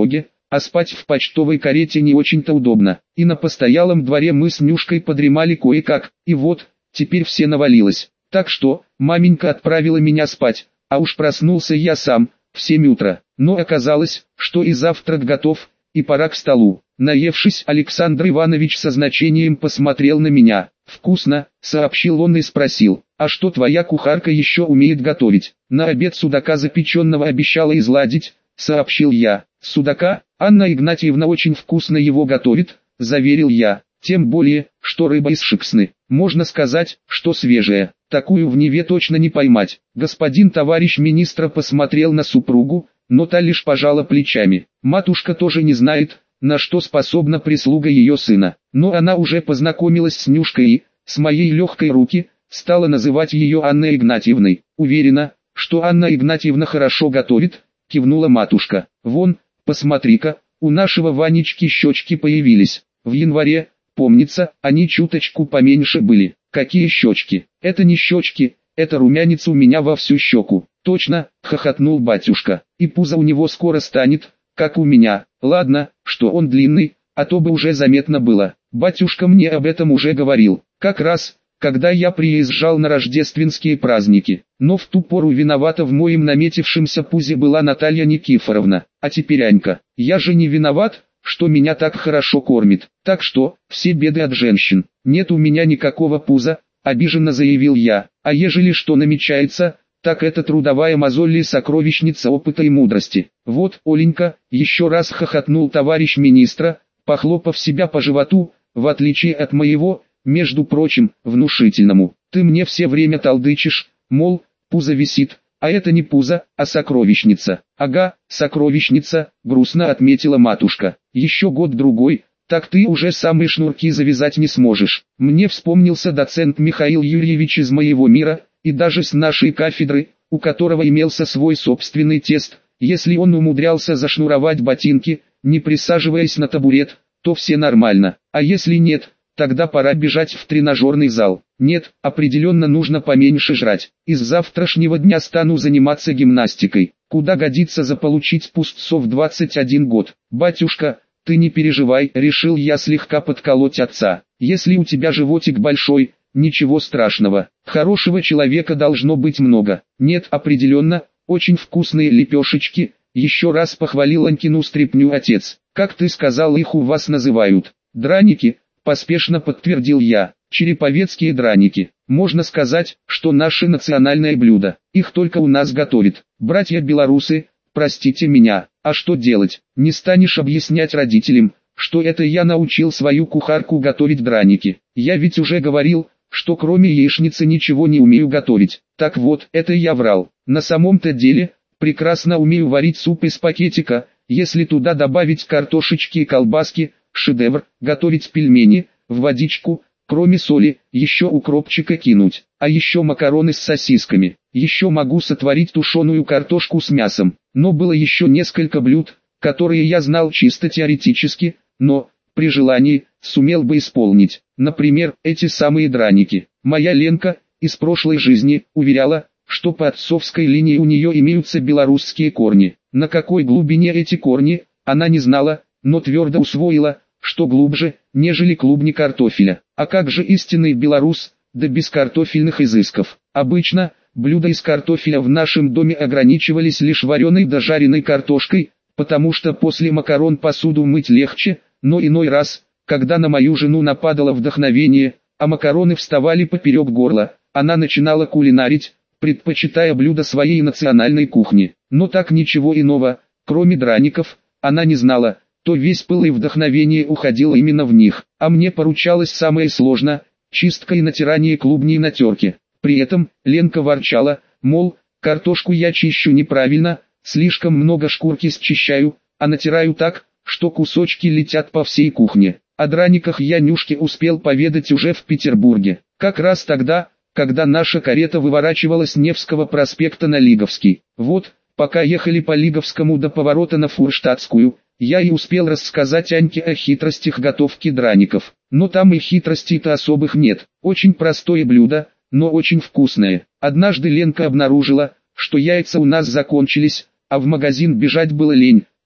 [SPEAKER 1] а спать в почтовой карете не очень-то удобно. И на постоялом дворе мы с Нюшкой подремали кое-как, и вот, теперь все навалилось. Так что, маменька отправила меня спать, а уж проснулся я сам, в 7 утра. Но оказалось, что и завтрак готов, и пора к столу. Наевшись, Александр Иванович со значением посмотрел на меня. «Вкусно», — сообщил он и спросил, «а что твоя кухарка еще умеет готовить?» «На обед судака запеченного обещала изладить», — сообщил я. «Судака? Анна Игнатьевна очень вкусно его готовит», — заверил я. «Тем более, что рыба из Шексны. Можно сказать, что свежая. Такую в Неве точно не поймать». Господин товарищ министра посмотрел на супругу, но та лишь пожала плечами. Матушка тоже не знает, на что способна прислуга ее сына. Но она уже познакомилась с Нюшкой и, с моей легкой руки, стала называть ее Анной Игнатьевной. «Уверена, что Анна Игнатьевна хорошо готовит», — кивнула матушка. «Вон, посмотри-ка, у нашего Ванечки щечки появились. В январе, помнится, они чуточку поменьше были». «Какие щечки? Это не щечки, это румянец у меня во всю щеку». «Точно», — хохотнул батюшка, — «и пузо у него скоро станет, как у меня. Ладно, что он длинный, а то бы уже заметно было. Батюшка мне об этом уже говорил, как раз, когда я приезжал на рождественские праздники. Но в ту пору виновата в моем наметившемся пузе была Наталья Никифоровна, а теперь Анька. Я же не виноват, что меня так хорошо кормит. Так что, все беды от женщин. Нет у меня никакого пуза», — обиженно заявил я. «А ежели что намечается, так это трудовая мозоль и сокровищница опыта и мудрости». «Вот, Оленька», — еще раз хохотнул товарищ министра, похлопав себя по животу, «в отличие от моего, между прочим, внушительному, ты мне все время толдычишь, мол, пузо висит, а это не пузо, а сокровищница». «Ага, сокровищница», — грустно отметила матушка. «Еще год-другой, так ты уже самые шнурки завязать не сможешь». Мне вспомнился доцент Михаил Юрьевич из моего мира, и даже с нашей кафедры, у которого имелся свой собственный тест. Если он умудрялся зашнуровать ботинки, не присаживаясь на табурет, то все нормально, а если нет, тогда пора бежать в тренажерный зал. Нет, определенно нужно поменьше жрать. И с завтрашнего дня стану заниматься гимнастикой. Куда годится заполучить пустцо в 21 год. «Батюшка, ты не переживай», — решил я слегка подколоть отца. «Если у тебя животик большой, ничего страшного. Хорошего человека должно быть много». «Нет, определенно, очень вкусные лепешечки», — еще раз похвалил Анькину стряпню отец. «Как ты сказал, их у вас называют?» «Драники», — поспешно подтвердил я. «Череповецкие драники. Можно сказать, что наше национальное блюдо. Их только у нас готовят. Братья-белорусы, простите меня, а что делать? Не станешь объяснять родителям, что это я научил свою кухарку готовить драники. Я ведь уже говорил, что кроме яичницы ничего не умею готовить. Так вот, это я врал. На самом-то деле, прекрасно умею варить суп из пакетика, если туда добавить картошечки и колбаски, шедевр, готовить пельмени, в водичку, кроме соли, еще укропчика кинуть, а еще макароны с сосисками. Еще могу сотворить тушеную картошку с мясом. Но было еще несколько блюд, которые я знал чисто теоретически, но, при желании, сумел бы исполнить. Например, эти самые драники. Моя Ленка, из прошлой жизни, уверяла, что по отцовской линии у нее имеются белорусские корни. На какой глубине эти корни, она не знала, но твердо усвоила, что глубже, нежели клубни картофеля. А как же истинный белорус, да без картофельных изысков? Обычно, блюда из картофеля в нашем доме ограничивались лишь вареной да жареной картошкой, потому что после макарон посуду мыть легче, но иной раз, когда на мою жену нападало вдохновение, а макароны вставали поперек горла, она начинала кулинарить, предпочитая блюда своей национальной кухни. Но так ничего иного, кроме драников, она не знала, то весь пыл и вдохновение уходило именно в них, а мне поручалось самое сложное – чистка и натирание клубней на терке. При этом, Ленка ворчала, мол, картошку я чищу неправильно, слишком много шкурки счищаю, а натираю так, что кусочки летят по всей кухне. О драниках я Нюшке успел поведать уже в Петербурге, как раз тогда, когда наша карета выворачивалась с Невского проспекта на Лиговский. Вот, пока ехали по Лиговскому до поворота на Фурштадтскую, я и успел рассказать Аньке о хитростях готовки драников. Но там и хитростей-то особых нет. Очень простое блюдо, но очень вкусное. Однажды Ленка обнаружила, что яйца у нас закончились, а в магазин бежать было лень,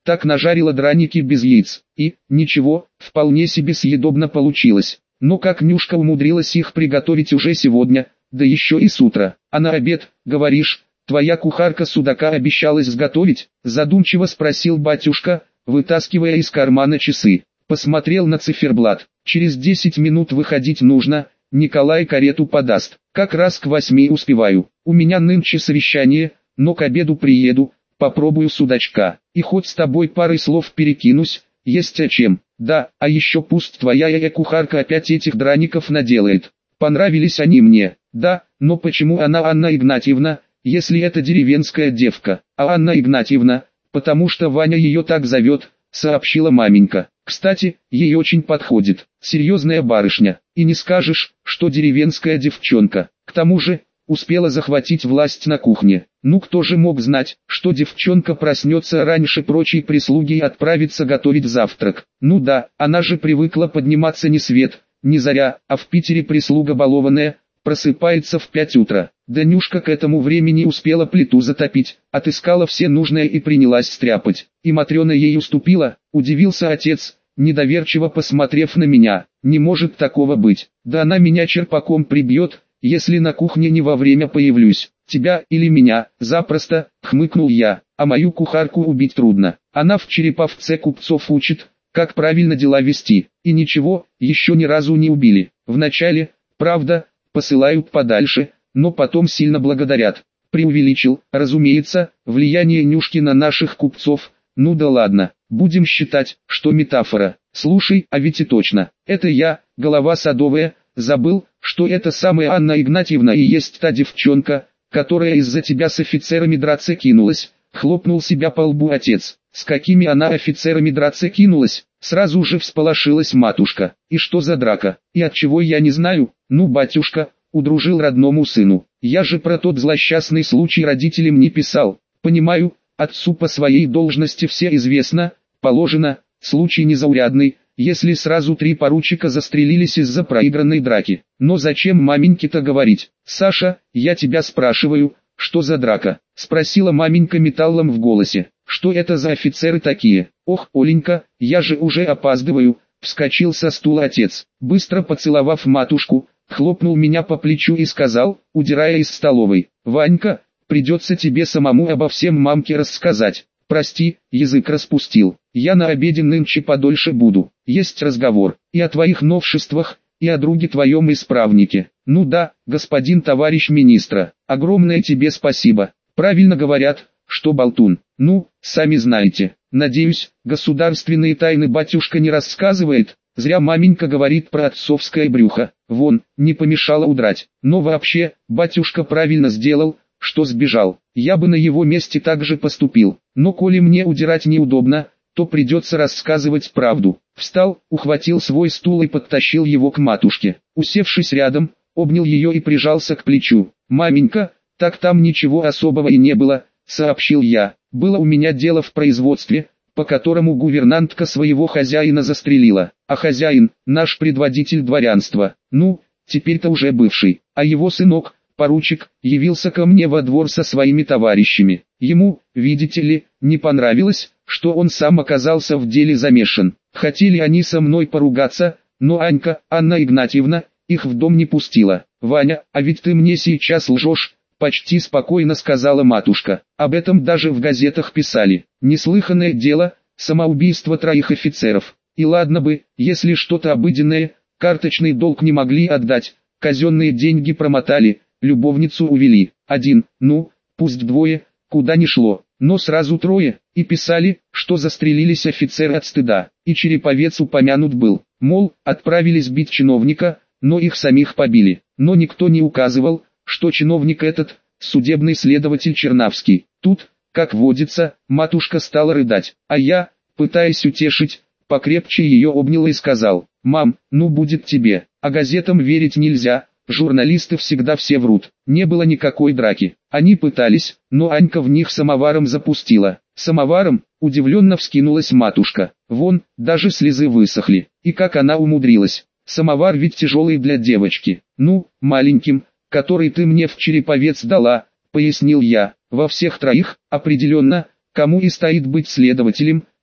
[SPEAKER 1] так нажарила драники без яиц. И, ничего, вполне себе съедобно получилось. Но как Нюшка умудрилась их приготовить уже сегодня, да еще и с утра. А на обед, говоришь, твоя кухарка судака обещалась сготовить? Задумчиво спросил батюшка, вытаскивая из кармана часы. Посмотрел на циферблат. Через 10 минут выходить нужно, Николай карету подаст. Как раз к 8 успеваю. У меня нынче совещание, но к обеду приеду, попробую судачка. И хоть с тобой парой слов перекинусь, есть о чем. Да, а еще пусть твоя кухарка опять этих драников наделает. Понравились они мне. Да, но почему она Анна Игнатьевна, если это деревенская девка? А Анна Игнатьевна, потому что Ваня ее так зовет, сообщила маменька. Кстати, ей очень подходит. Серьезная барышня. И не скажешь, что деревенская девчонка. К тому же, успела захватить власть на кухне. Ну кто же мог знать, что девчонка проснется раньше прочей прислуги и отправится готовить завтрак. Ну да, она же привыкла подниматься ни свет, ни заря, а в Питере прислуга балованная, просыпается в 5 утра. Данюшка к этому времени успела плиту затопить, отыскала все нужное и принялась стряпать. И Матрена ей уступила, удивился отец, недоверчиво посмотрев на меня. Не может такого быть, да она меня черпаком прибьет, если на кухне не вовремя появлюсь. Тебя или меня, запросто, хмыкнул я, а мою кухарку убить трудно. Она в Череповце купцов учит, как правильно дела вести. И ничего, еще ни разу не убили. Вначале, правда, посылают подальше, но потом сильно благодарят. Преувеличил, разумеется, влияние Нюшки на наших купцов. Ну да ладно, будем считать, что метафора. Слушай, а ведь и точно, это я, голова садовая, забыл, что это самая Анна Игнатьевна и есть та девчонка, которая из-за тебя с офицерами драться кинулась. Хлопнул себя по лбу отец. С какими она офицерами драться кинулась? Сразу же всполошилась матушка. И что за драка? И от чего я не знаю? Ну, батюшка, удружил родному сыну. Я же про тот злосчастный случай родителям не писал. Понимаю, отцу по своей должности все известно, положено, случай незаурядный, если сразу 3 поручика застрелились из-за проигранной драки. Но зачем маменьке-то говорить? Саша, я тебя спрашиваю, что за драка? Спросила маменька металлом в голосе. Что это за офицеры такие? Ох, Оленька, я же уже опаздываю. Вскочил со стула отец. Быстро поцеловав матушку, хлопнул меня по плечу и сказал, удирая из столовой. Ванька, придется тебе самому обо всем мамке рассказать. Прости, язык распустил. Я на обеде нынче подольше буду. Есть разговор. И о твоих новшествах, и о друге твоем исправнике. Ну да, господин товарищ министра, огромное тебе спасибо. Правильно говорят, что болтун. Ну, сами знаете. Надеюсь, государственные тайны батюшка не рассказывает. Зря маменька говорит про отцовское брюхо. Вон, не помешало удрать. Но вообще, батюшка правильно сделал, что сбежал. Я бы на его месте так же поступил. Но коли мне удирать неудобно, то придется рассказывать правду. Встал, ухватил свой стул и подтащил его к матушке. Усевшись рядом, обнял ее и прижался к плечу. «Маменька, так там ничего особого и не было», — сообщил я. «Было у меня дело в производстве, по которому гувернантка своего хозяина застрелила. А хозяин, наш предводитель дворянства, ну, теперь-то уже бывший, а его сынок, поручик, явился ко мне во двор со своими товарищами. Ему, видите ли, не понравилось, что он сам оказался в деле замешан. Хотели они со мной поругаться, но Анька, Анна Игнатьевна, их в дом не пустила. «Ваня, а ведь ты мне сейчас лжешь», — почти спокойно сказала матушка. «Об этом даже в газетах писали. Неслыханное дело, самоубийство 3 офицеров. И ладно бы, если что-то обыденное, карточный долг не могли отдать, казенные деньги промотали, любовницу увели. 1, ну, пусть 2, куда ни шло, но сразу 3, и писали, что застрелились офицеры от стыда. И Череповец упомянут был, мол, отправились бить чиновника, но их самих побили. Но никто не указывал, что чиновник этот, судебный следователь Чернавский. Тут, как водится, матушка стала рыдать, а я, пытаясь утешить, покрепче ее обнял и сказал: «Мам, ну будет тебе, а газетам верить нельзя, журналисты всегда все врут, не было никакой драки. Они пытались, но Анька в них самоваром запустила». «Самоваром?» — удивленно вскинулась матушка. «Вон, даже слезы высохли. И как она умудрилась? Самовар ведь тяжелый для девочки. Ну, маленьким, который ты мне в Череповец дала», — пояснил я. «Во всех 3, определенно, кому и стоит быть следователем,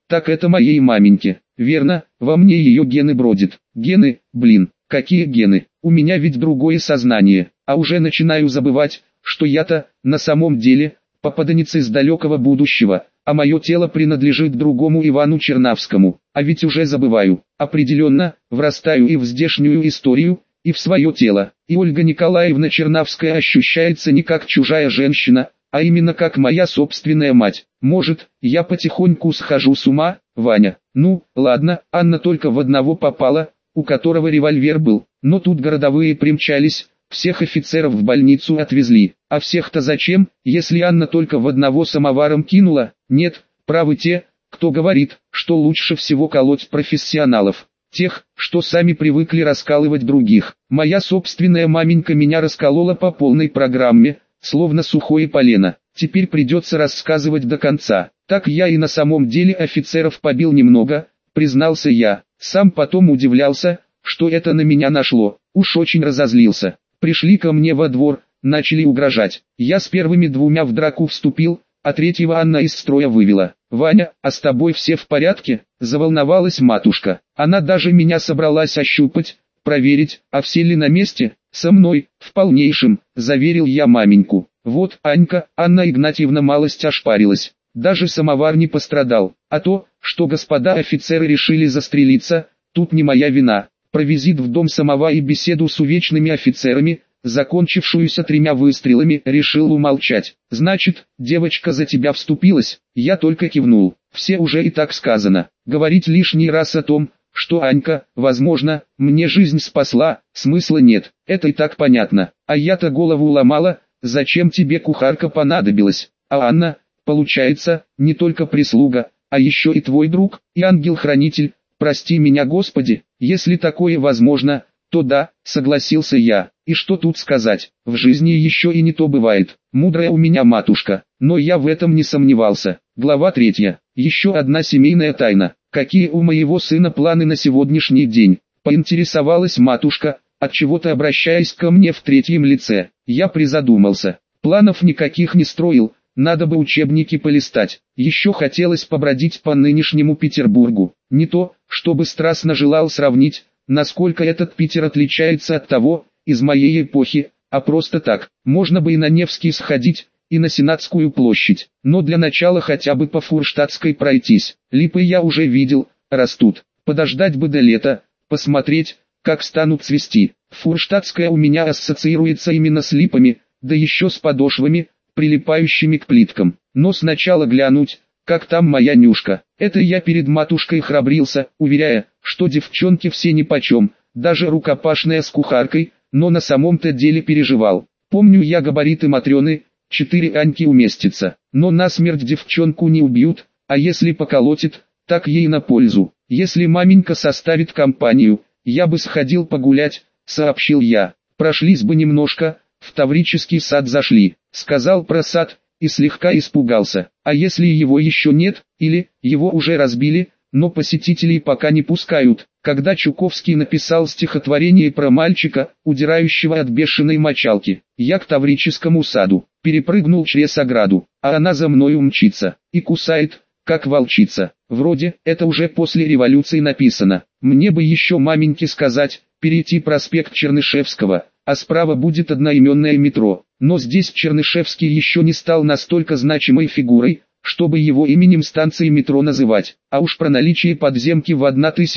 [SPEAKER 1] Так это моей маменьке. Верно, во мне ее гены бродят. Гены, блин, какие гены? У меня ведь другое сознание. А уже начинаю забывать, что я-то, на самом деле, попаданец из далекого будущего, а мое тело принадлежит другому Ивану Чернавскому. А ведь уже забываю. Определенно, врастаю и в здешнюю историю, и в свое тело. И Ольга Николаевна Чернавская ощущается не как чужая женщина, а именно как моя собственная мать. Может, я потихоньку схожу с ума, Ваня? Ну, ладно, Анна только в одного попала, у которого револьвер был. Но тут городовые примчались, всех офицеров в больницу отвезли. А всех-то зачем, если Анна только в одного самоваром кинула? Нет, правы те, кто говорит, что лучше всего колоть профессионалов. Тех, что сами привыкли раскалывать других. Моя собственная маменька меня расколола по полной программе, словно сухое полено. Теперь придется рассказывать до конца. Так я и на самом деле офицеров побил немного, признался я. Сам потом удивлялся, что это на меня нашло. Уж очень разозлился. Пришли ко мне во двор, начали угрожать. Я с первыми двумя в драку вступил, а третьего Анна из строя вывела. «Ваня, а с тобой все в порядке?» – заволновалась матушка. Она даже меня собралась ощупать, проверить, а все ли на месте. «Со мной, в полнейшем», – заверил я маменьку. Вот, Анька, Анна Игнатьевна малость ошпарилась. Даже самовар не пострадал. А то, что господа офицеры решили застрелиться, тут не моя вина. Про визит в дом самого и беседу с увечными офицерами, закончившуюся 3 выстрелами, решил умолчать. «Значит, девочка за тебя вступилась?» Я только кивнул. Все уже и так сказано. Говорить лишний раз о том, что Анька, возможно, мне жизнь спасла, смысла нет. Это и так понятно. А я-то голову ломала, зачем тебе кухарка понадобилась? А Анна, получается, не только прислуга, а еще и твой друг, и ангел-хранитель. Прости меня, Господи, если такое возможно, то да, согласился я. И что тут сказать, в жизни еще и не то бывает. Мудрая у меня матушка, но я в этом не сомневался. Глава 3. Еще одна семейная тайна. Какие у моего сына планы на сегодняшний день? Поинтересовалась матушка, отчего-то обращаясь ко мне в 3-м лице. Я призадумался. Планов никаких не строил, надо бы учебники полистать. Еще хотелось побродить по нынешнему Петербургу. Не то, чтобы страстно желал сравнить, насколько этот Питер отличается от того, из моей эпохи, а просто так. Можно бы и на Невский сходить, и на Сенатскую площадь, но для начала хотя бы по Фурштадтской пройтись. Липы я уже видел, растут. Подождать бы до лета, посмотреть, как станут цвести. Фурштадтская у меня ассоциируется именно с липами, да еще с подошвами, прилипающими к плиткам. Но сначала глянуть, как там моя Нюшка. Это я перед матушкой храбрился, уверяя, что девчонки все нипочем, даже рукопашная с кухаркой, но на самом-то деле переживал. Помню я габариты Матрёны, 4 Аньки уместится, но насмерть девчонку не убьют, а если поколотит, так ей на пользу. Если маменька составит компанию, я бы сходил погулять, сообщил я. Прошлись бы немножко, в Таврический сад зашли, сказал про сад, и слегка испугался. А если его еще нет, или его уже разбили, но посетителей пока не пускают? Когда Чуковский написал стихотворение про мальчика, удирающего от бешеной мочалки, я к Таврическому саду перепрыгнул через ограду, а она за мною мчится и кусает, как волчица. Вроде это уже после революции написано. Мне бы еще маменьке сказать, перейти проспект Чернышевского, а справа будет одноименное метро. Но здесь Чернышевский еще не стал настолько значимой фигурой, чтобы его именем станции метро называть, а уж про наличие подземки в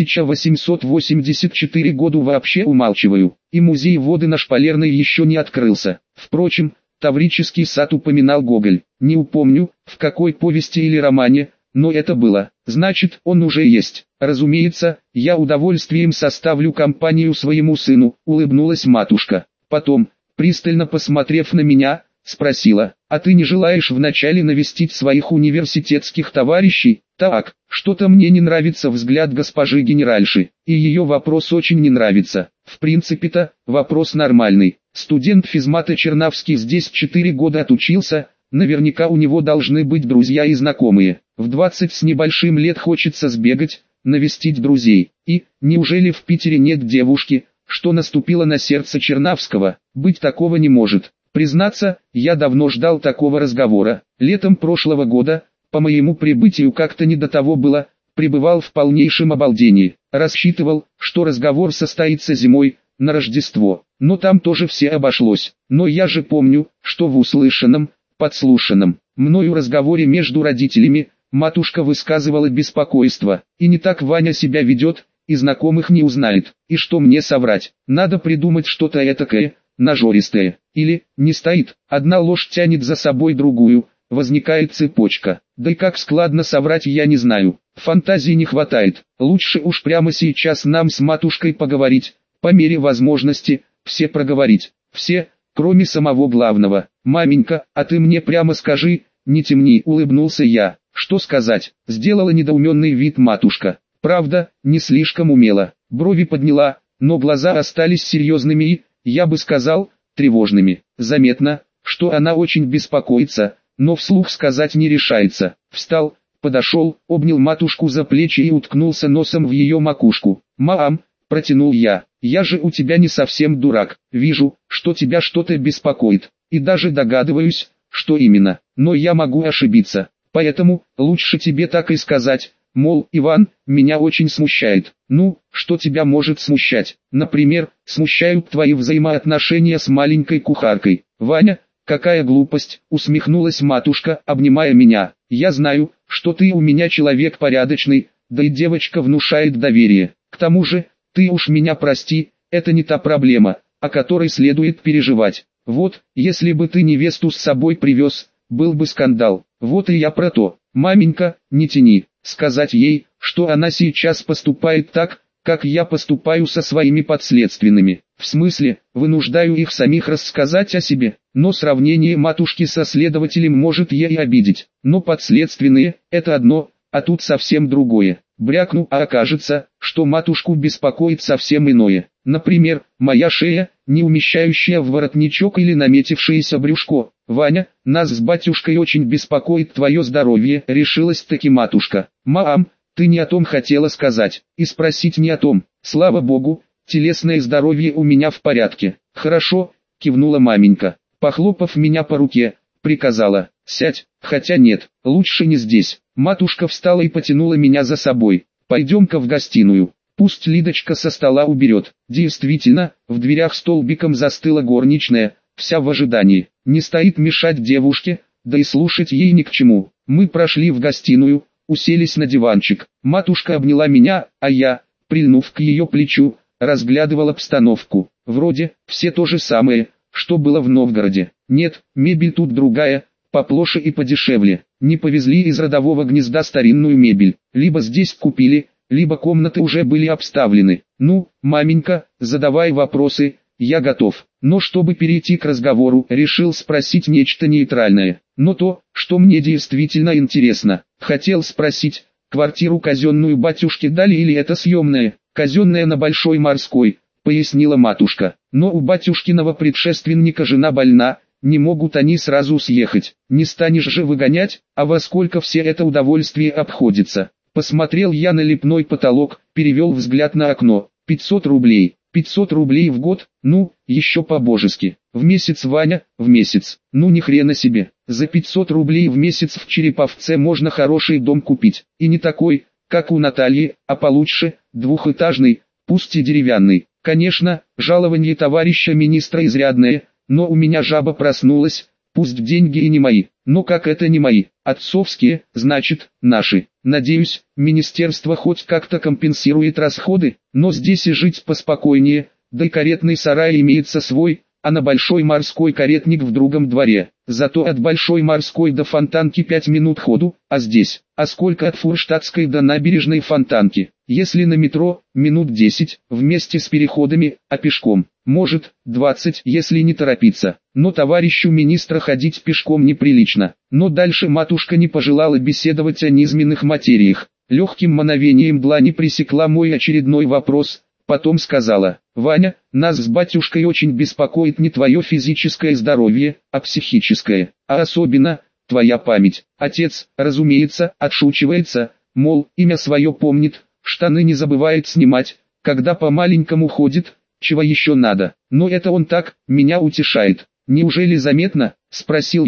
[SPEAKER 1] 1884 году вообще умалчиваю, и музей воды на Шпалерной еще не открылся. Впрочем, Таврический сад упоминал Гоголь, не упомню, в какой повести или романе, но это было, значит, он уже есть. Разумеется, я удовольствием составлю компанию своему сыну, улыбнулась матушка. Потом, пристально посмотрев на меня, спросила: «А ты не желаешь вначале навестить своих университетских товарищей?» «Так, что-то мне не нравится взгляд госпожи генеральши, и ее вопрос очень не нравится. В принципе-то, вопрос нормальный. Студент физмата Чернавский здесь 4 года отучился, наверняка у него должны быть друзья и знакомые. В 20 с небольшим лет хочется сбегать, навестить друзей. И, неужели в Питере нет девушки, что наступила на сердце Чернавского? Быть такого не может». Признаться, я давно ждал такого разговора. Летом прошлого года, по моему прибытию как-то не до того было, пребывал в полнейшем обалдении. Рассчитывал, что разговор состоится зимой, на Рождество. Но там тоже все обошлось. Но я же помню, что в услышанном, подслушанном мною разговоре между родителями, матушка высказывала беспокойство. И не так Ваня себя ведет, и знакомых не узнает. И что мне соврать? Надо придумать что-то этакое, нажористое. Или, не стоит, одна ложь тянет за собой другую, возникает цепочка. Да и как складно соврать, я не знаю. Фантазии не хватает. Лучше уж прямо сейчас нам с матушкой поговорить, по мере возможности, все проговорить. Все, кроме самого главного. Маменька, а ты мне прямо скажи, не темни, улыбнулся я. Что сказать? Сделала недоуменный вид матушка. Правда, не слишком умело. Брови подняла, но глаза остались серьезными и, я бы сказал, тревожными. Заметно, что она очень беспокоится, но вслух сказать не решается. Встал, подошел, обнял матушку за плечи и уткнулся носом в ее макушку. «Мам», — протянул я же у тебя не совсем дурак. Вижу, что тебя что-то беспокоит, и даже догадываюсь, что именно. Но я могу ошибиться, поэтому лучше тебе так и сказать, мол, Иван, меня очень смущает. Ну, что тебя может смущать? Например, смущают твои взаимоотношения с маленькой кухаркой. Ваня, какая глупость, усмехнулась матушка, обнимая меня. Я знаю, что ты у меня человек порядочный, да и девочка внушает доверие. К тому же, ты уж меня прости, это не та проблема, о которой следует переживать. Вот, если бы ты невесту с собой привез, был бы скандал. Вот и я про то. Маменька, не тяни. Сказать ей, что она сейчас поступает так, как я поступаю со своими подследственными. В смысле, вынуждаю их самих рассказать о себе. Но сравнение матушки со следователем может ей обидеть. Но подследственные – это одно, а тут совсем другое. Брякну, а окажется, что матушку беспокоит совсем иное. Например, моя шея, не умещающая в воротничок или наметившееся брюшко. Ваня, нас с батюшкой очень беспокоит твое здоровье, решилась-таки матушка. Мам, ты не о том хотела сказать, и спросить не о том. Слава богу, телесное здоровье у меня в порядке. Хорошо, кивнула маменька, похлопав меня по руке, приказала, сядь, хотя нет, лучше не здесь. Матушка встала и потянула меня за собой. Пойдем-ка в гостиную. Пусть Лидочка со стола уберет. Действительно, в дверях столбиком застыла горничная, вся в ожидании. Не стоит мешать девушке, да и слушать ей ни к чему. Мы прошли в гостиную, уселись на диванчик. Матушка обняла меня, а я, прильнув к ее плечу, разглядывал обстановку. Вроде, все то же самое, что было в Новгороде. Нет, мебель тут другая, поплоше и подешевле. Не повезли из родового гнезда старинную мебель. Либо здесь купили, либо комнаты уже были обставлены. Ну, маменька, задавай вопросы, я готов. Но чтобы перейти к разговору, решил спросить нечто нейтральное. Но то, что мне действительно интересно. Хотел спросить, квартиру казенную батюшке дали или это съемная? Казенная на Большой Морской, пояснила матушка. Но у батюшкиного предшественника жена больна, не могут они сразу съехать. Не станешь же выгонять, а во сколько все это удовольствие обходится. Посмотрел я на лепной потолок, перевел взгляд на окно. 500 рублей. 500 рублей в год, ну, еще по-божески. В месяц, Ваня, в месяц. Ну ни хрена себе. За 500 рублей в месяц в Череповце можно хороший дом купить. И не такой, как у Натальи, а получше, двухэтажный, пусть и деревянный. Конечно, жалование товарища министра изрядное, но у меня жаба проснулась, пусть деньги и не мои. Но как это не мои? Отцовские, значит, наши. Надеюсь, министерство хоть как-то компенсирует расходы, но здесь и жить поспокойнее, да и каретный сарай имеется свой, а на Большой Морской каретник в другом дворе. Зато от Большой Морской до Фонтанки 5 минут ходу, а здесь, а сколько от Фурштадтской до набережной Фонтанки? Если на метро, минут 10, вместе с переходами, а пешком, может, 20, если не торопиться. Но товарищу министра ходить пешком неприлично. Но дальше матушка не пожелала беседовать о низменных материях. Легким мановением длани пресекла мой очередной вопрос, потом сказала: «Ваня, нас с батюшкой очень беспокоит не твое физическое здоровье, а психическое, а особенно, твоя память». Отец, разумеется, отшучивается, мол, имя свое помнит, штаны не забывает снимать, когда по-маленькому ходит, чего еще надо. Но это он так, меня утешает. «Неужели заметно?» – спросил я.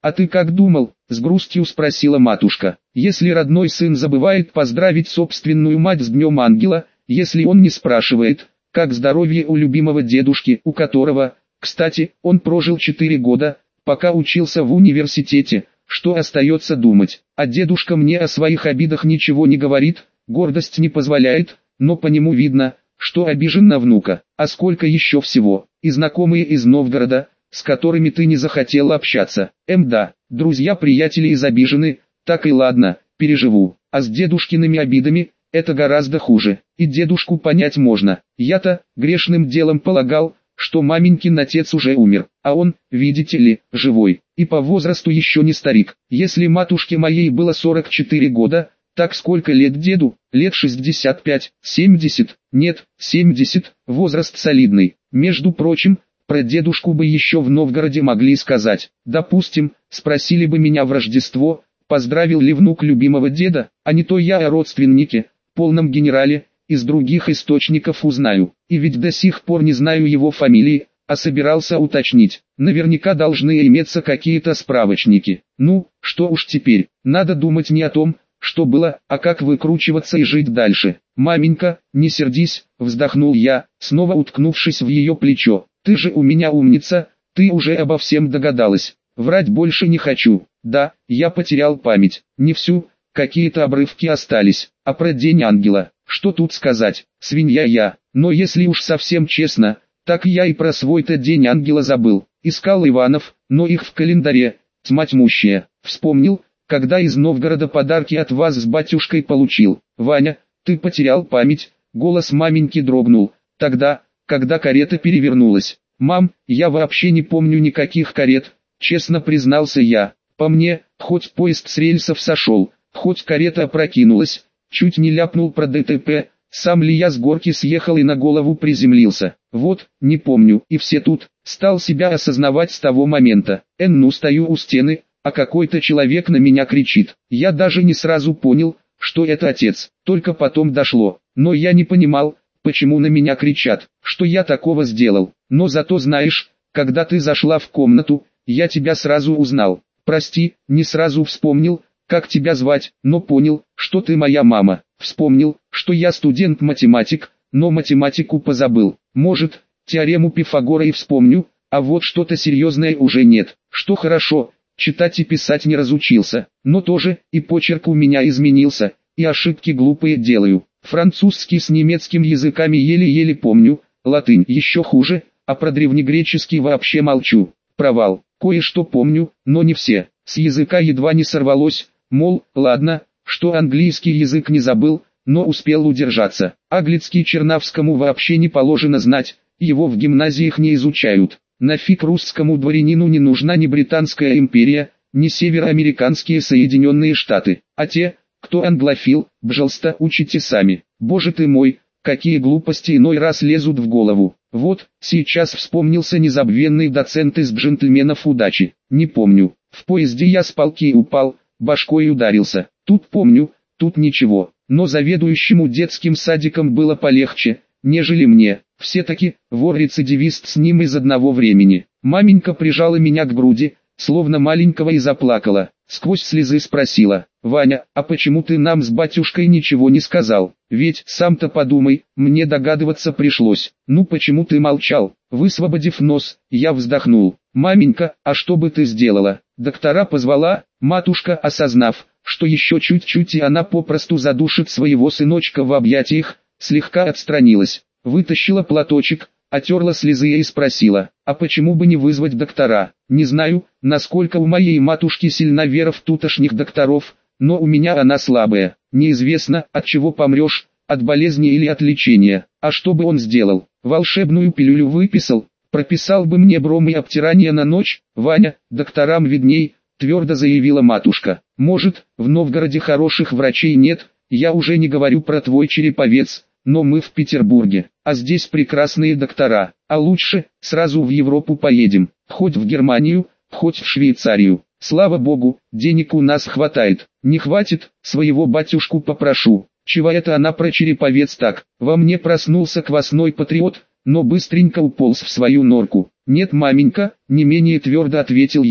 [SPEAKER 1] «А ты как думал?» — с грустью спросила матушка. «Если родной сын забывает поздравить собственную мать с Днем Ангела, если он не спрашивает, как здоровье у любимого дедушки, у которого, кстати, он прожил 4 года, пока учился в университете, что остается думать? А дедушка мне о своих обидах ничего не говорит, гордость не позволяет, но по нему видно, что обижен на внука. А сколько еще всего, и знакомые из Новгорода, с которыми ты не захотел общаться. Да, друзья-приятели изобижены, так и ладно, переживу. А с дедушкиными обидами, это гораздо хуже. И дедушку понять можно. Я-то, грешным делом полагал, что маменькин отец уже умер, а он, видите ли, живой, и по возрасту еще не старик. Если матушке моей было 44 года, так сколько лет деду? Лет 65, 70, нет, 70, возраст солидный. Между прочим, про дедушку бы еще в Новгороде могли сказать. Допустим, спросили бы меня в Рождество, поздравил ли внук любимого деда, а не то я о родственнике, полном генерале, из других источников узнаю. И ведь до сих пор не знаю его фамилии, а собирался уточнить. Наверняка должны иметься какие-то справочники. Ну, что уж теперь, надо думать не о том, что было, а как выкручиваться и жить дальше. «Маменька, не сердись», — вздохнул я, снова уткнувшись в ее плечо. «Ты же у меня умница, ты уже обо всем догадалась. Врать больше не хочу. Да, я потерял память. Не всю, какие-то обрывки остались. А про День Ангела, что тут сказать, свинья я. Но если уж совсем честно, так я и про свой-то День Ангела забыл. Искал Иванов, но их в календаре, тьма тьмущая. Вспомнил, когда из Новгорода подарки от вас с батюшкой получил. Ваня, ты потерял память?» Голос маменьки дрогнул. «Тогда, когда карета перевернулась». «Мам, я вообще не помню никаких карет», честно признался я. «По мне, хоть поезд с рельсов сошел, хоть карета опрокинулась, чуть не ляпнул про ДТП, сам ли я с горки съехал и на голову приземлился. Вот, не помню, и все тут». Стал себя осознавать с того момента. Ну стою у стены, а какой-то человек на меня кричит. Я даже не сразу понял, что это отец, только потом дошло. Но я не понимал, почему на меня кричат, что я такого сделал. Но зато знаешь, когда ты зашла в комнату, я тебя сразу узнал. Прости, не сразу вспомнил, как тебя звать, но понял, что ты моя мама. Вспомнил, что я студент-математик, но математику позабыл. Может, теорему Пифагора и вспомню, а вот что-то серьезное уже нет. Что хорошо, читать и писать не разучился, но тоже и почерк у меня изменился, и ошибки глупые делаю. Французский с немецким языками еле-еле помню, латынь еще хуже, а про древнегреческий вообще молчу. Провал. Кое-что помню, но не все. С языка едва не сорвалось, мол, ладно, что английский язык не забыл, но успел удержаться. Аглицкий Чернавскому вообще не положено знать, его в гимназиях не изучают. Нафиг русскому дворянину не нужна ни Британская империя, ни североамериканские Соединенные Штаты. А те, кто англофил, пожалуйста, учите сами. Боже ты мой, какие глупости иной раз лезут в голову. Вот, сейчас вспомнился незабвенный доцент из джентльменов удачи. Не помню, в поезде я с палки упал, башкой ударился. Тут помню, тут ничего. Но заведующему детским садиком было полегче, нежели мне. Все-таки, вор-рецидивист с ним из одного времени. Маменька прижала меня к груди, словно маленького, и заплакала. Сквозь слезы спросила: «Ваня, а почему ты нам с батюшкой ничего не сказал? Ведь, сам-то подумай, мне догадываться пришлось». «Ну почему ты молчал?» Высвободив нос, я вздохнул. «Маменька, а что бы ты сделала?» Доктора позвала. Матушка, осознав, что еще чуть-чуть и она попросту задушит своего сыночка в объятиях, слегка отстранилась. Вытащила платочек, отерла слезы и спросила: «А почему бы не вызвать доктора?» Не знаю, насколько у моей матушки сильна вера в тутошних докторов, но у меня она слабая. Неизвестно, от чего помрешь, от болезни или от лечения. А что бы он сделал? Волшебную пилюлю выписал? Прописал бы мне бром и обтирание на ночь? «Ваня, докторам видней», твердо заявила матушка. «Может, в Новгороде хороших врачей нет, я уже не говорю про твой Череповец, но мы в Петербурге, а здесь прекрасные доктора, а лучше, сразу в Европу поедем, хоть в Германию, хоть в Швейцарию. Слава богу, денег у нас хватает. Не хватит, своего батюшку попрошу». Чего это она про Череповец так? Во мне проснулся квасной патриот, но быстренько уполз в свою норку. «Нет, маменька», не менее твердо ответил я,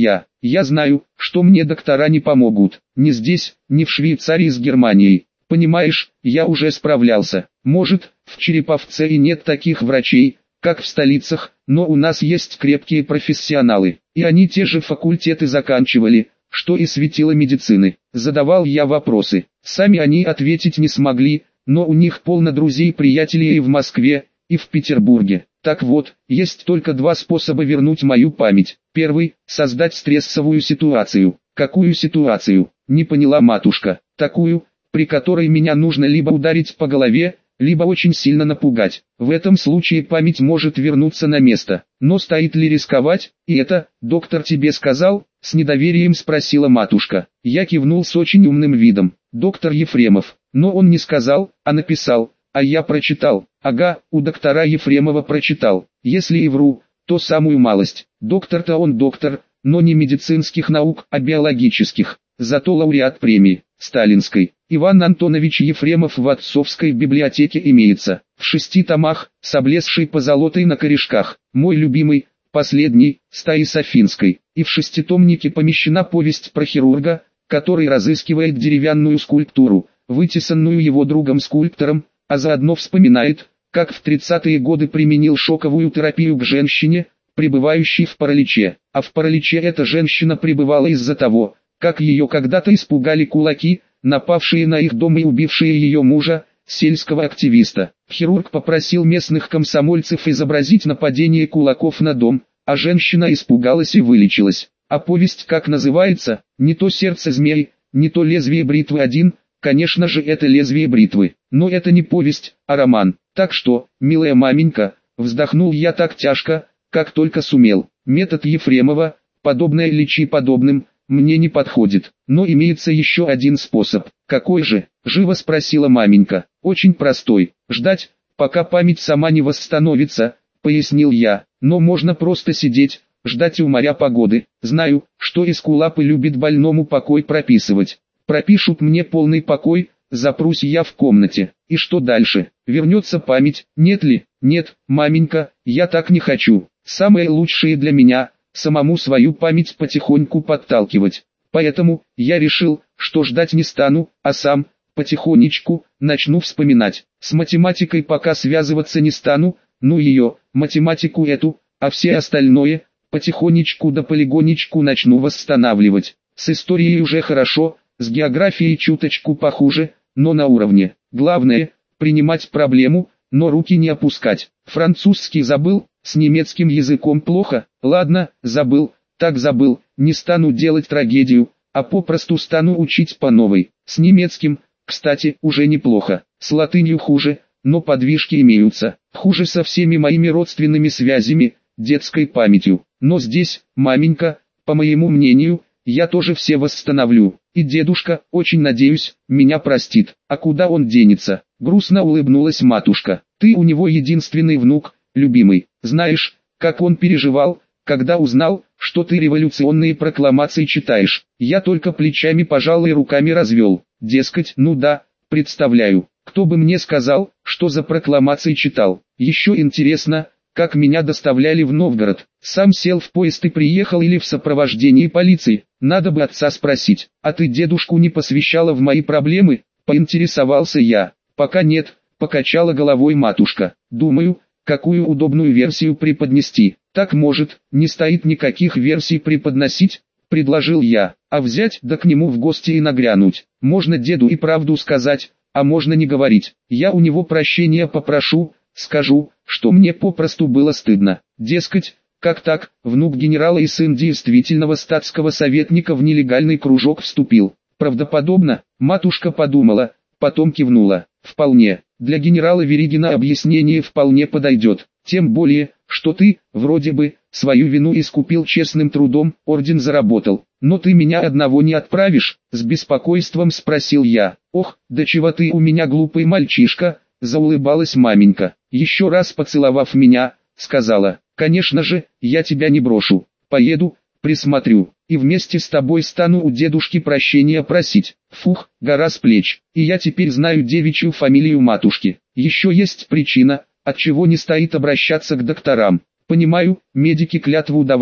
[SPEAKER 1] Я знаю, что мне доктора не помогут. Ни здесь, ни в Швейцарии с Германией. Понимаешь, я уже справлялся. Может, в Череповце и нет таких врачей, как в столицах, но у нас есть крепкие профессионалы. И они те же факультеты заканчивали, что и светило медицины. Задавал я вопросы. Сами они ответить не смогли, но у них полно друзей-приятелей и в Москве, и в Петербурге. Так вот, есть только два способа вернуть мою память. Первый – создать стрессовую ситуацию. Какую ситуацию? Не поняла матушка. Такую, при которой меня нужно либо ударить по голове, либо очень сильно напугать. В этом случае память может вернуться на место. Но стоит ли рисковать? И это, доктор тебе сказал? С недоверием спросила матушка. Я кивнул с очень умным видом. Доктор Ефремов. Но он не сказал, а написал. А я прочитал. Ага, у доктора Ефремова прочитал. Если и вру, то самую малость. Доктор-то он доктор, но не медицинских наук, а биологических. Зато лауреат премии, сталинской. Иван Антонович Ефремов в отцовской библиотеке имеется. В 6 томах, с облезшей позолотой на корешках. Мой любимый, последний, с Таис Афинской. И в 6-томнике помещена повесть про хирурга, который разыскивает деревянную скульптуру, вытесанную его другом-скульптором, а заодно вспоминает, как в 30-е годы применил шоковую терапию к женщине, пребывающей в параличе. А в параличе эта женщина пребывала из-за того, как ее когда-то испугали кулаки, напавшие на их дом и убившие ее мужа, сельского активиста. Хирург попросил местных комсомольцев изобразить нападение кулаков на дом, а женщина испугалась и вылечилась. А повесть как называется? Не то сердце змеи, не то лезвие бритвы один. Конечно же это лезвие бритвы, но это не повесть, а роман. Так что, милая маменька, вздохнул я так тяжко, как только сумел. Метод Ефремова, подобное лечи подобным, мне не подходит. Но имеется еще один способ. Какой же? Живо спросила маменька. Очень простой. Ждать, пока память сама не восстановится, пояснил я. Но можно просто сидеть, ждать у моря погоды. Знаю, что эскулапы любит больному покой прописывать. Пропишут мне полный покой, запрусь я в комнате. И что дальше? Вернется память, нет ли? Нет, маменька, я так не хочу. Самое лучшее для меня – самому свою память потихоньку подталкивать. Поэтому, я решил, что ждать не стану, а сам, потихонечку, начну вспоминать. С математикой пока связываться не стану, ну ее, математику эту, а все остальное, потихонечку да полигонечку начну восстанавливать. С историей уже хорошо, с географией чуточку похуже, но на уровне. Главное, принимать проблему, но руки не опускать. Французский забыл, с немецким языком плохо, ладно, забыл, так забыл, не стану делать трагедию, а попросту стану учить по новой. С немецким, кстати, уже неплохо, с латынью хуже, но подвижки имеются. Хуже со всеми моими родственными связями, детской памятью. Но здесь, маменька, по моему мнению, я тоже все восстановлю. И дедушка, очень надеюсь, меня простит. А куда он денется? Грустно улыбнулась матушка. Ты у него единственный внук, любимый. Знаешь, как он переживал, когда узнал, что ты революционные прокламации читаешь. Я только плечами пожал и руками развел. Дескать, ну да, представляю. Кто бы мне сказал, что за прокламации читал. Еще интересно, как меня доставляли в Новгород. Сам сел в поезд и приехал или в сопровождении полиции. Надо бы отца спросить. А ты дедушку не посвящала в мои проблемы? Поинтересовался я. Пока нет, покачала головой матушка. Думаю, какую удобную версию преподнести. Так может, не стоит никаких версий преподносить, предложил я. А взять да к нему в гости и нагрянуть. Можно деду и правду сказать, а можно не говорить. Я у него прощения попрошу, скажу, что мне попросту было стыдно. Дескать, как так, внук генерала и сын действительного статского советника в нелегальный кружок вступил. Правдоподобно, матушка подумала, потом кивнула. Вполне, для генерала Веригина объяснение вполне подойдет. Тем более, что ты, вроде бы, свою вину искупил честным трудом, орден заработал. Но ты меня одного не отправишь? С беспокойством спросил я. Ох, да чего ты у меня глупый мальчишка, заулыбалась маменька. Еще раз поцеловав меня, сказала, конечно же, я тебя не брошу. Поеду, присмотрю, и вместе с тобой стану у дедушки прощения просить. Фух, гора с плеч. И я теперь знаю девичью фамилию матушки. Еще есть причина, отчего не стоит обращаться к докторам. Понимаю, медики клятву давали,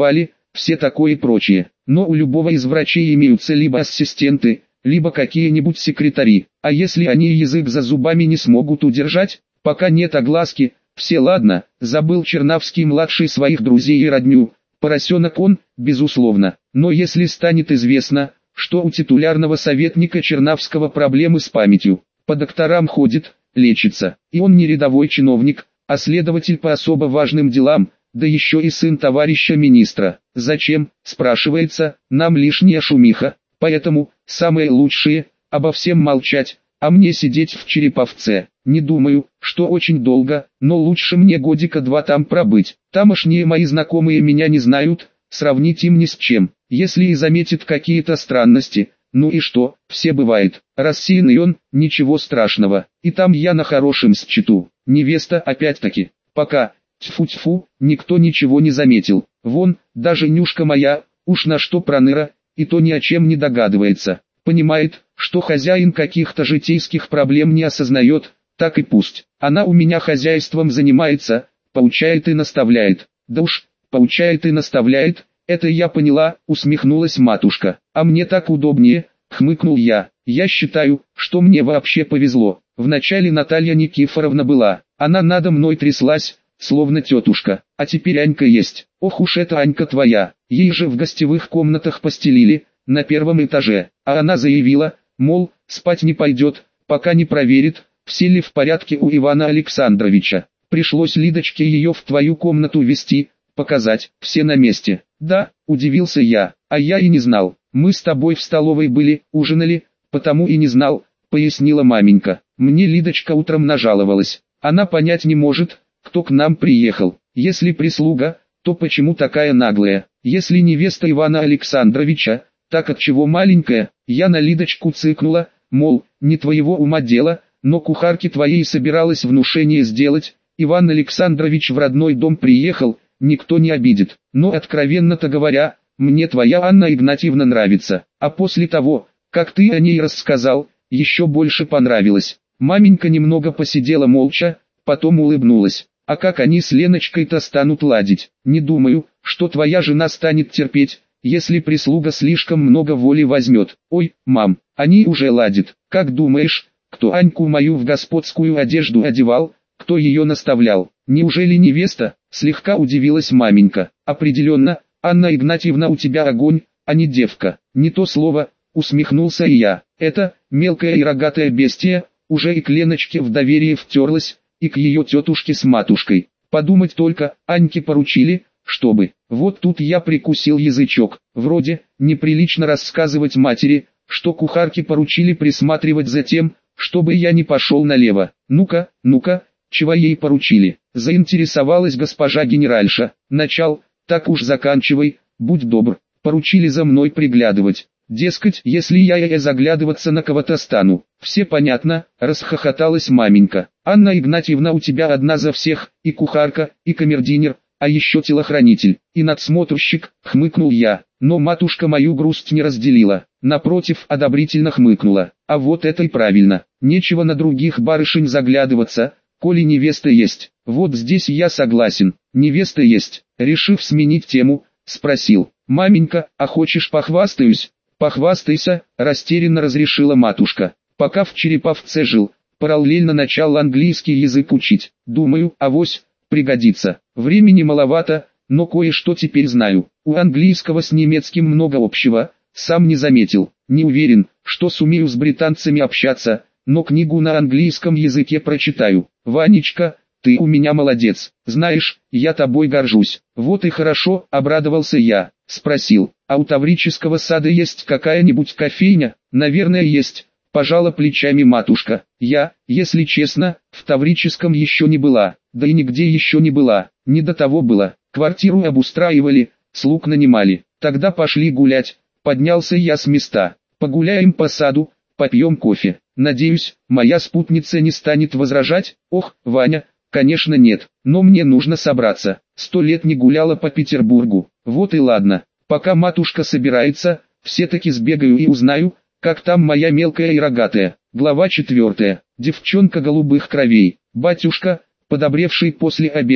[SPEAKER 1] все такое и прочее. Но у любого из врачей имеются либо ассистенты, либо какие-нибудь секретари. А если они язык за зубами не смогут удержать, пока нет огласки, все ладно, забыл Чернавский-младший своих друзей и родню, поросенок он, безусловно. Но если станет известно, что у титулярного советника Чернавского проблемы с памятью, по докторам ходит, лечится, и он не рядовой чиновник, а следователь по особо важным делам, да еще и сын товарища министра. Зачем, спрашивается, нам лишняя шумиха, поэтому, самое лучшее, обо всем молчать, а мне сидеть в Череповце. Не думаю, что очень долго, но лучше мне годика 2 там пробыть. Тамошние мои знакомые меня не знают, сравнить им ни с чем. Если и заметит какие-то странности, ну и что, все бывает. Рассеянный он, ничего страшного. И там я на хорошем счету. Невеста опять-таки. Пока, тьфу-тьфу, никто ничего не заметил. Вон, даже Нюшка моя, уж на что проныра, и то ни о чем не догадывается. Понимает, что хозяин каких-то житейских проблем не осознает, так и пусть. Она у меня хозяйством занимается, поучает и наставляет. Да уж, поучает и наставляет, это я поняла, усмехнулась матушка. А мне так удобнее, хмыкнул я. Я считаю, что мне вообще повезло. Вначале Наталья Никифоровна была, она надо мной тряслась, словно тетушка, а теперь Анька есть. Ох уж эта Анька твоя, ей же в гостевых комнатах постелили, на 1 этаже, а она заявила, мол, спать не пойдет, пока не проверит, все ли в порядке у Ивана Александровича. Пришлось Лидочке ее в твою комнату вести, показать, все на месте. Да, удивился я, а я и не знал, мы с тобой в столовой были, ужинали, потому и не знал, пояснила маменька. Мне Лидочка утром нажаловалась, она понять не может, кто к нам приехал. Если прислуга, то почему такая наглая? Если невеста Ивана Александровича, так отчего маленькая? Я на Лидочку цыкнула, мол, не твоего ума дело, но кухарке твоей собиралась внушение сделать. Иван Александрович в родной дом приехал, никто не обидит. Но откровенно-то говоря, мне твоя Анна Игнатьевна нравится. А после того, как ты о ней рассказал, еще больше понравилось. Маменька немного посидела молча, потом улыбнулась. А как они с Леночкой-то станут ладить? Не думаю, что твоя жена станет терпеть, если прислуга слишком много воли возьмет. Ой, мам, они уже ладят. Как думаешь, кто Аньку мою в господскую одежду одевал, кто ее наставлял? Неужели невеста? Слегка удивилась маменька. Определенно, Анна Игнатьевна у тебя огонь, а не девка. Не то слово, усмехнулся и я. Это, мелкая и рогатая бестия, уже и к Леночке в доверие втерлась, и к ее тетушке с матушкой. Подумать только, Аньке поручили, чтобы... Вот тут я прикусил язычок. Вроде, неприлично рассказывать матери, что кухарке поручили присматривать за тем, чтобы я не пошел налево. Ну-ка, чего ей поручили? Заинтересовалась госпожа генеральша. Начал, так уж заканчивай, будь добр. Поручили за мной приглядывать. Дескать, если я заглядываться на кого-то стану. Все понятно, расхохоталась маменька. Анна Игнатьевна у тебя одна за всех, и кухарка, и камердинер, а еще телохранитель, и надсмотрщик, хмыкнул я. Но матушка мою грусть не разделила, напротив, одобрительно хмыкнула. А вот это и правильно, нечего на других барышень заглядываться, коли невеста есть. Вот здесь я согласен, невеста есть. Решив сменить тему, спросил: маменька, а хочешь похвастаюсь? Похвастайся, растерянно разрешила матушка. Пока в Череповце жил, параллельно начал английский язык учить. Думаю, авось пригодится. Времени маловато, но кое-что теперь знаю. У английского с немецким много общего, сам не заметил. Не уверен, что сумею с британцами общаться, но книгу на английском языке прочитаю. Ванечка, ты у меня молодец. Знаешь, я тобой горжусь. Вот и хорошо, обрадовался я. Спросил: а у Таврического сада есть какая-нибудь кофейня? Наверное есть. Пожала плечами матушка. Я, если честно, в Таврическом еще не была, да и нигде еще не была, не до того было. Квартиру обустраивали, слуг нанимали. Тогда пошли гулять. Поднялся я с места. Погуляем по саду, попьем кофе. Надеюсь, моя спутница не станет возражать. Ох, Ваня, конечно нет, но мне нужно собраться. 100 лет не гуляла по Петербургу. Вот и ладно. Пока матушка собирается, все-таки сбегаю и узнаю, как там моя мелкая и рогатая. Глава 4. Девчонка голубых кровей. Батюшка, подобревший после обеда,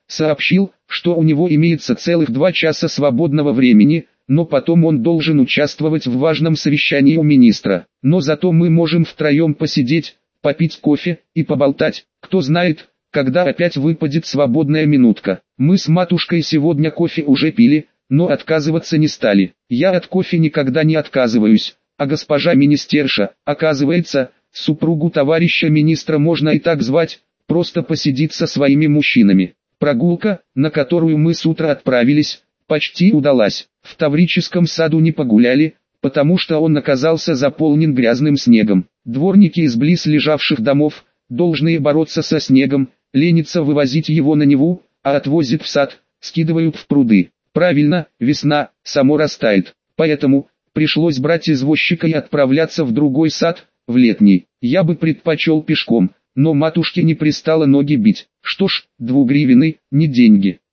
[SPEAKER 1] сообщил, что у него имеется целых 2 часа свободного времени, но потом он должен участвовать в важном совещании у министра. Но зато мы можем втроем посидеть, попить кофе и поболтать. Кто знает, когда опять выпадет свободная минутка. Мы с матушкой сегодня кофе уже пили, но отказываться не стали. Я от кофе никогда не отказываюсь, а госпожа министерша, оказывается, супругу товарища министра можно и так звать, просто посидит со своими мужчинами. Прогулка, на которую мы с утра отправились, почти удалась. В Таврическом саду не погуляли, потому что он оказался заполнен грязным снегом. Дворники из близ лежавших домов, должные бороться со снегом, ленятся вывозить его на Неву, а отвозят в сад, скидывают в пруды. Правильно, весна, само растает. Поэтому пришлось брать извозчика и отправляться в другой сад, в летний. Я бы предпочел пешком, но матушке не пристало ноги бить. Что ж, 2 гривны, не деньги.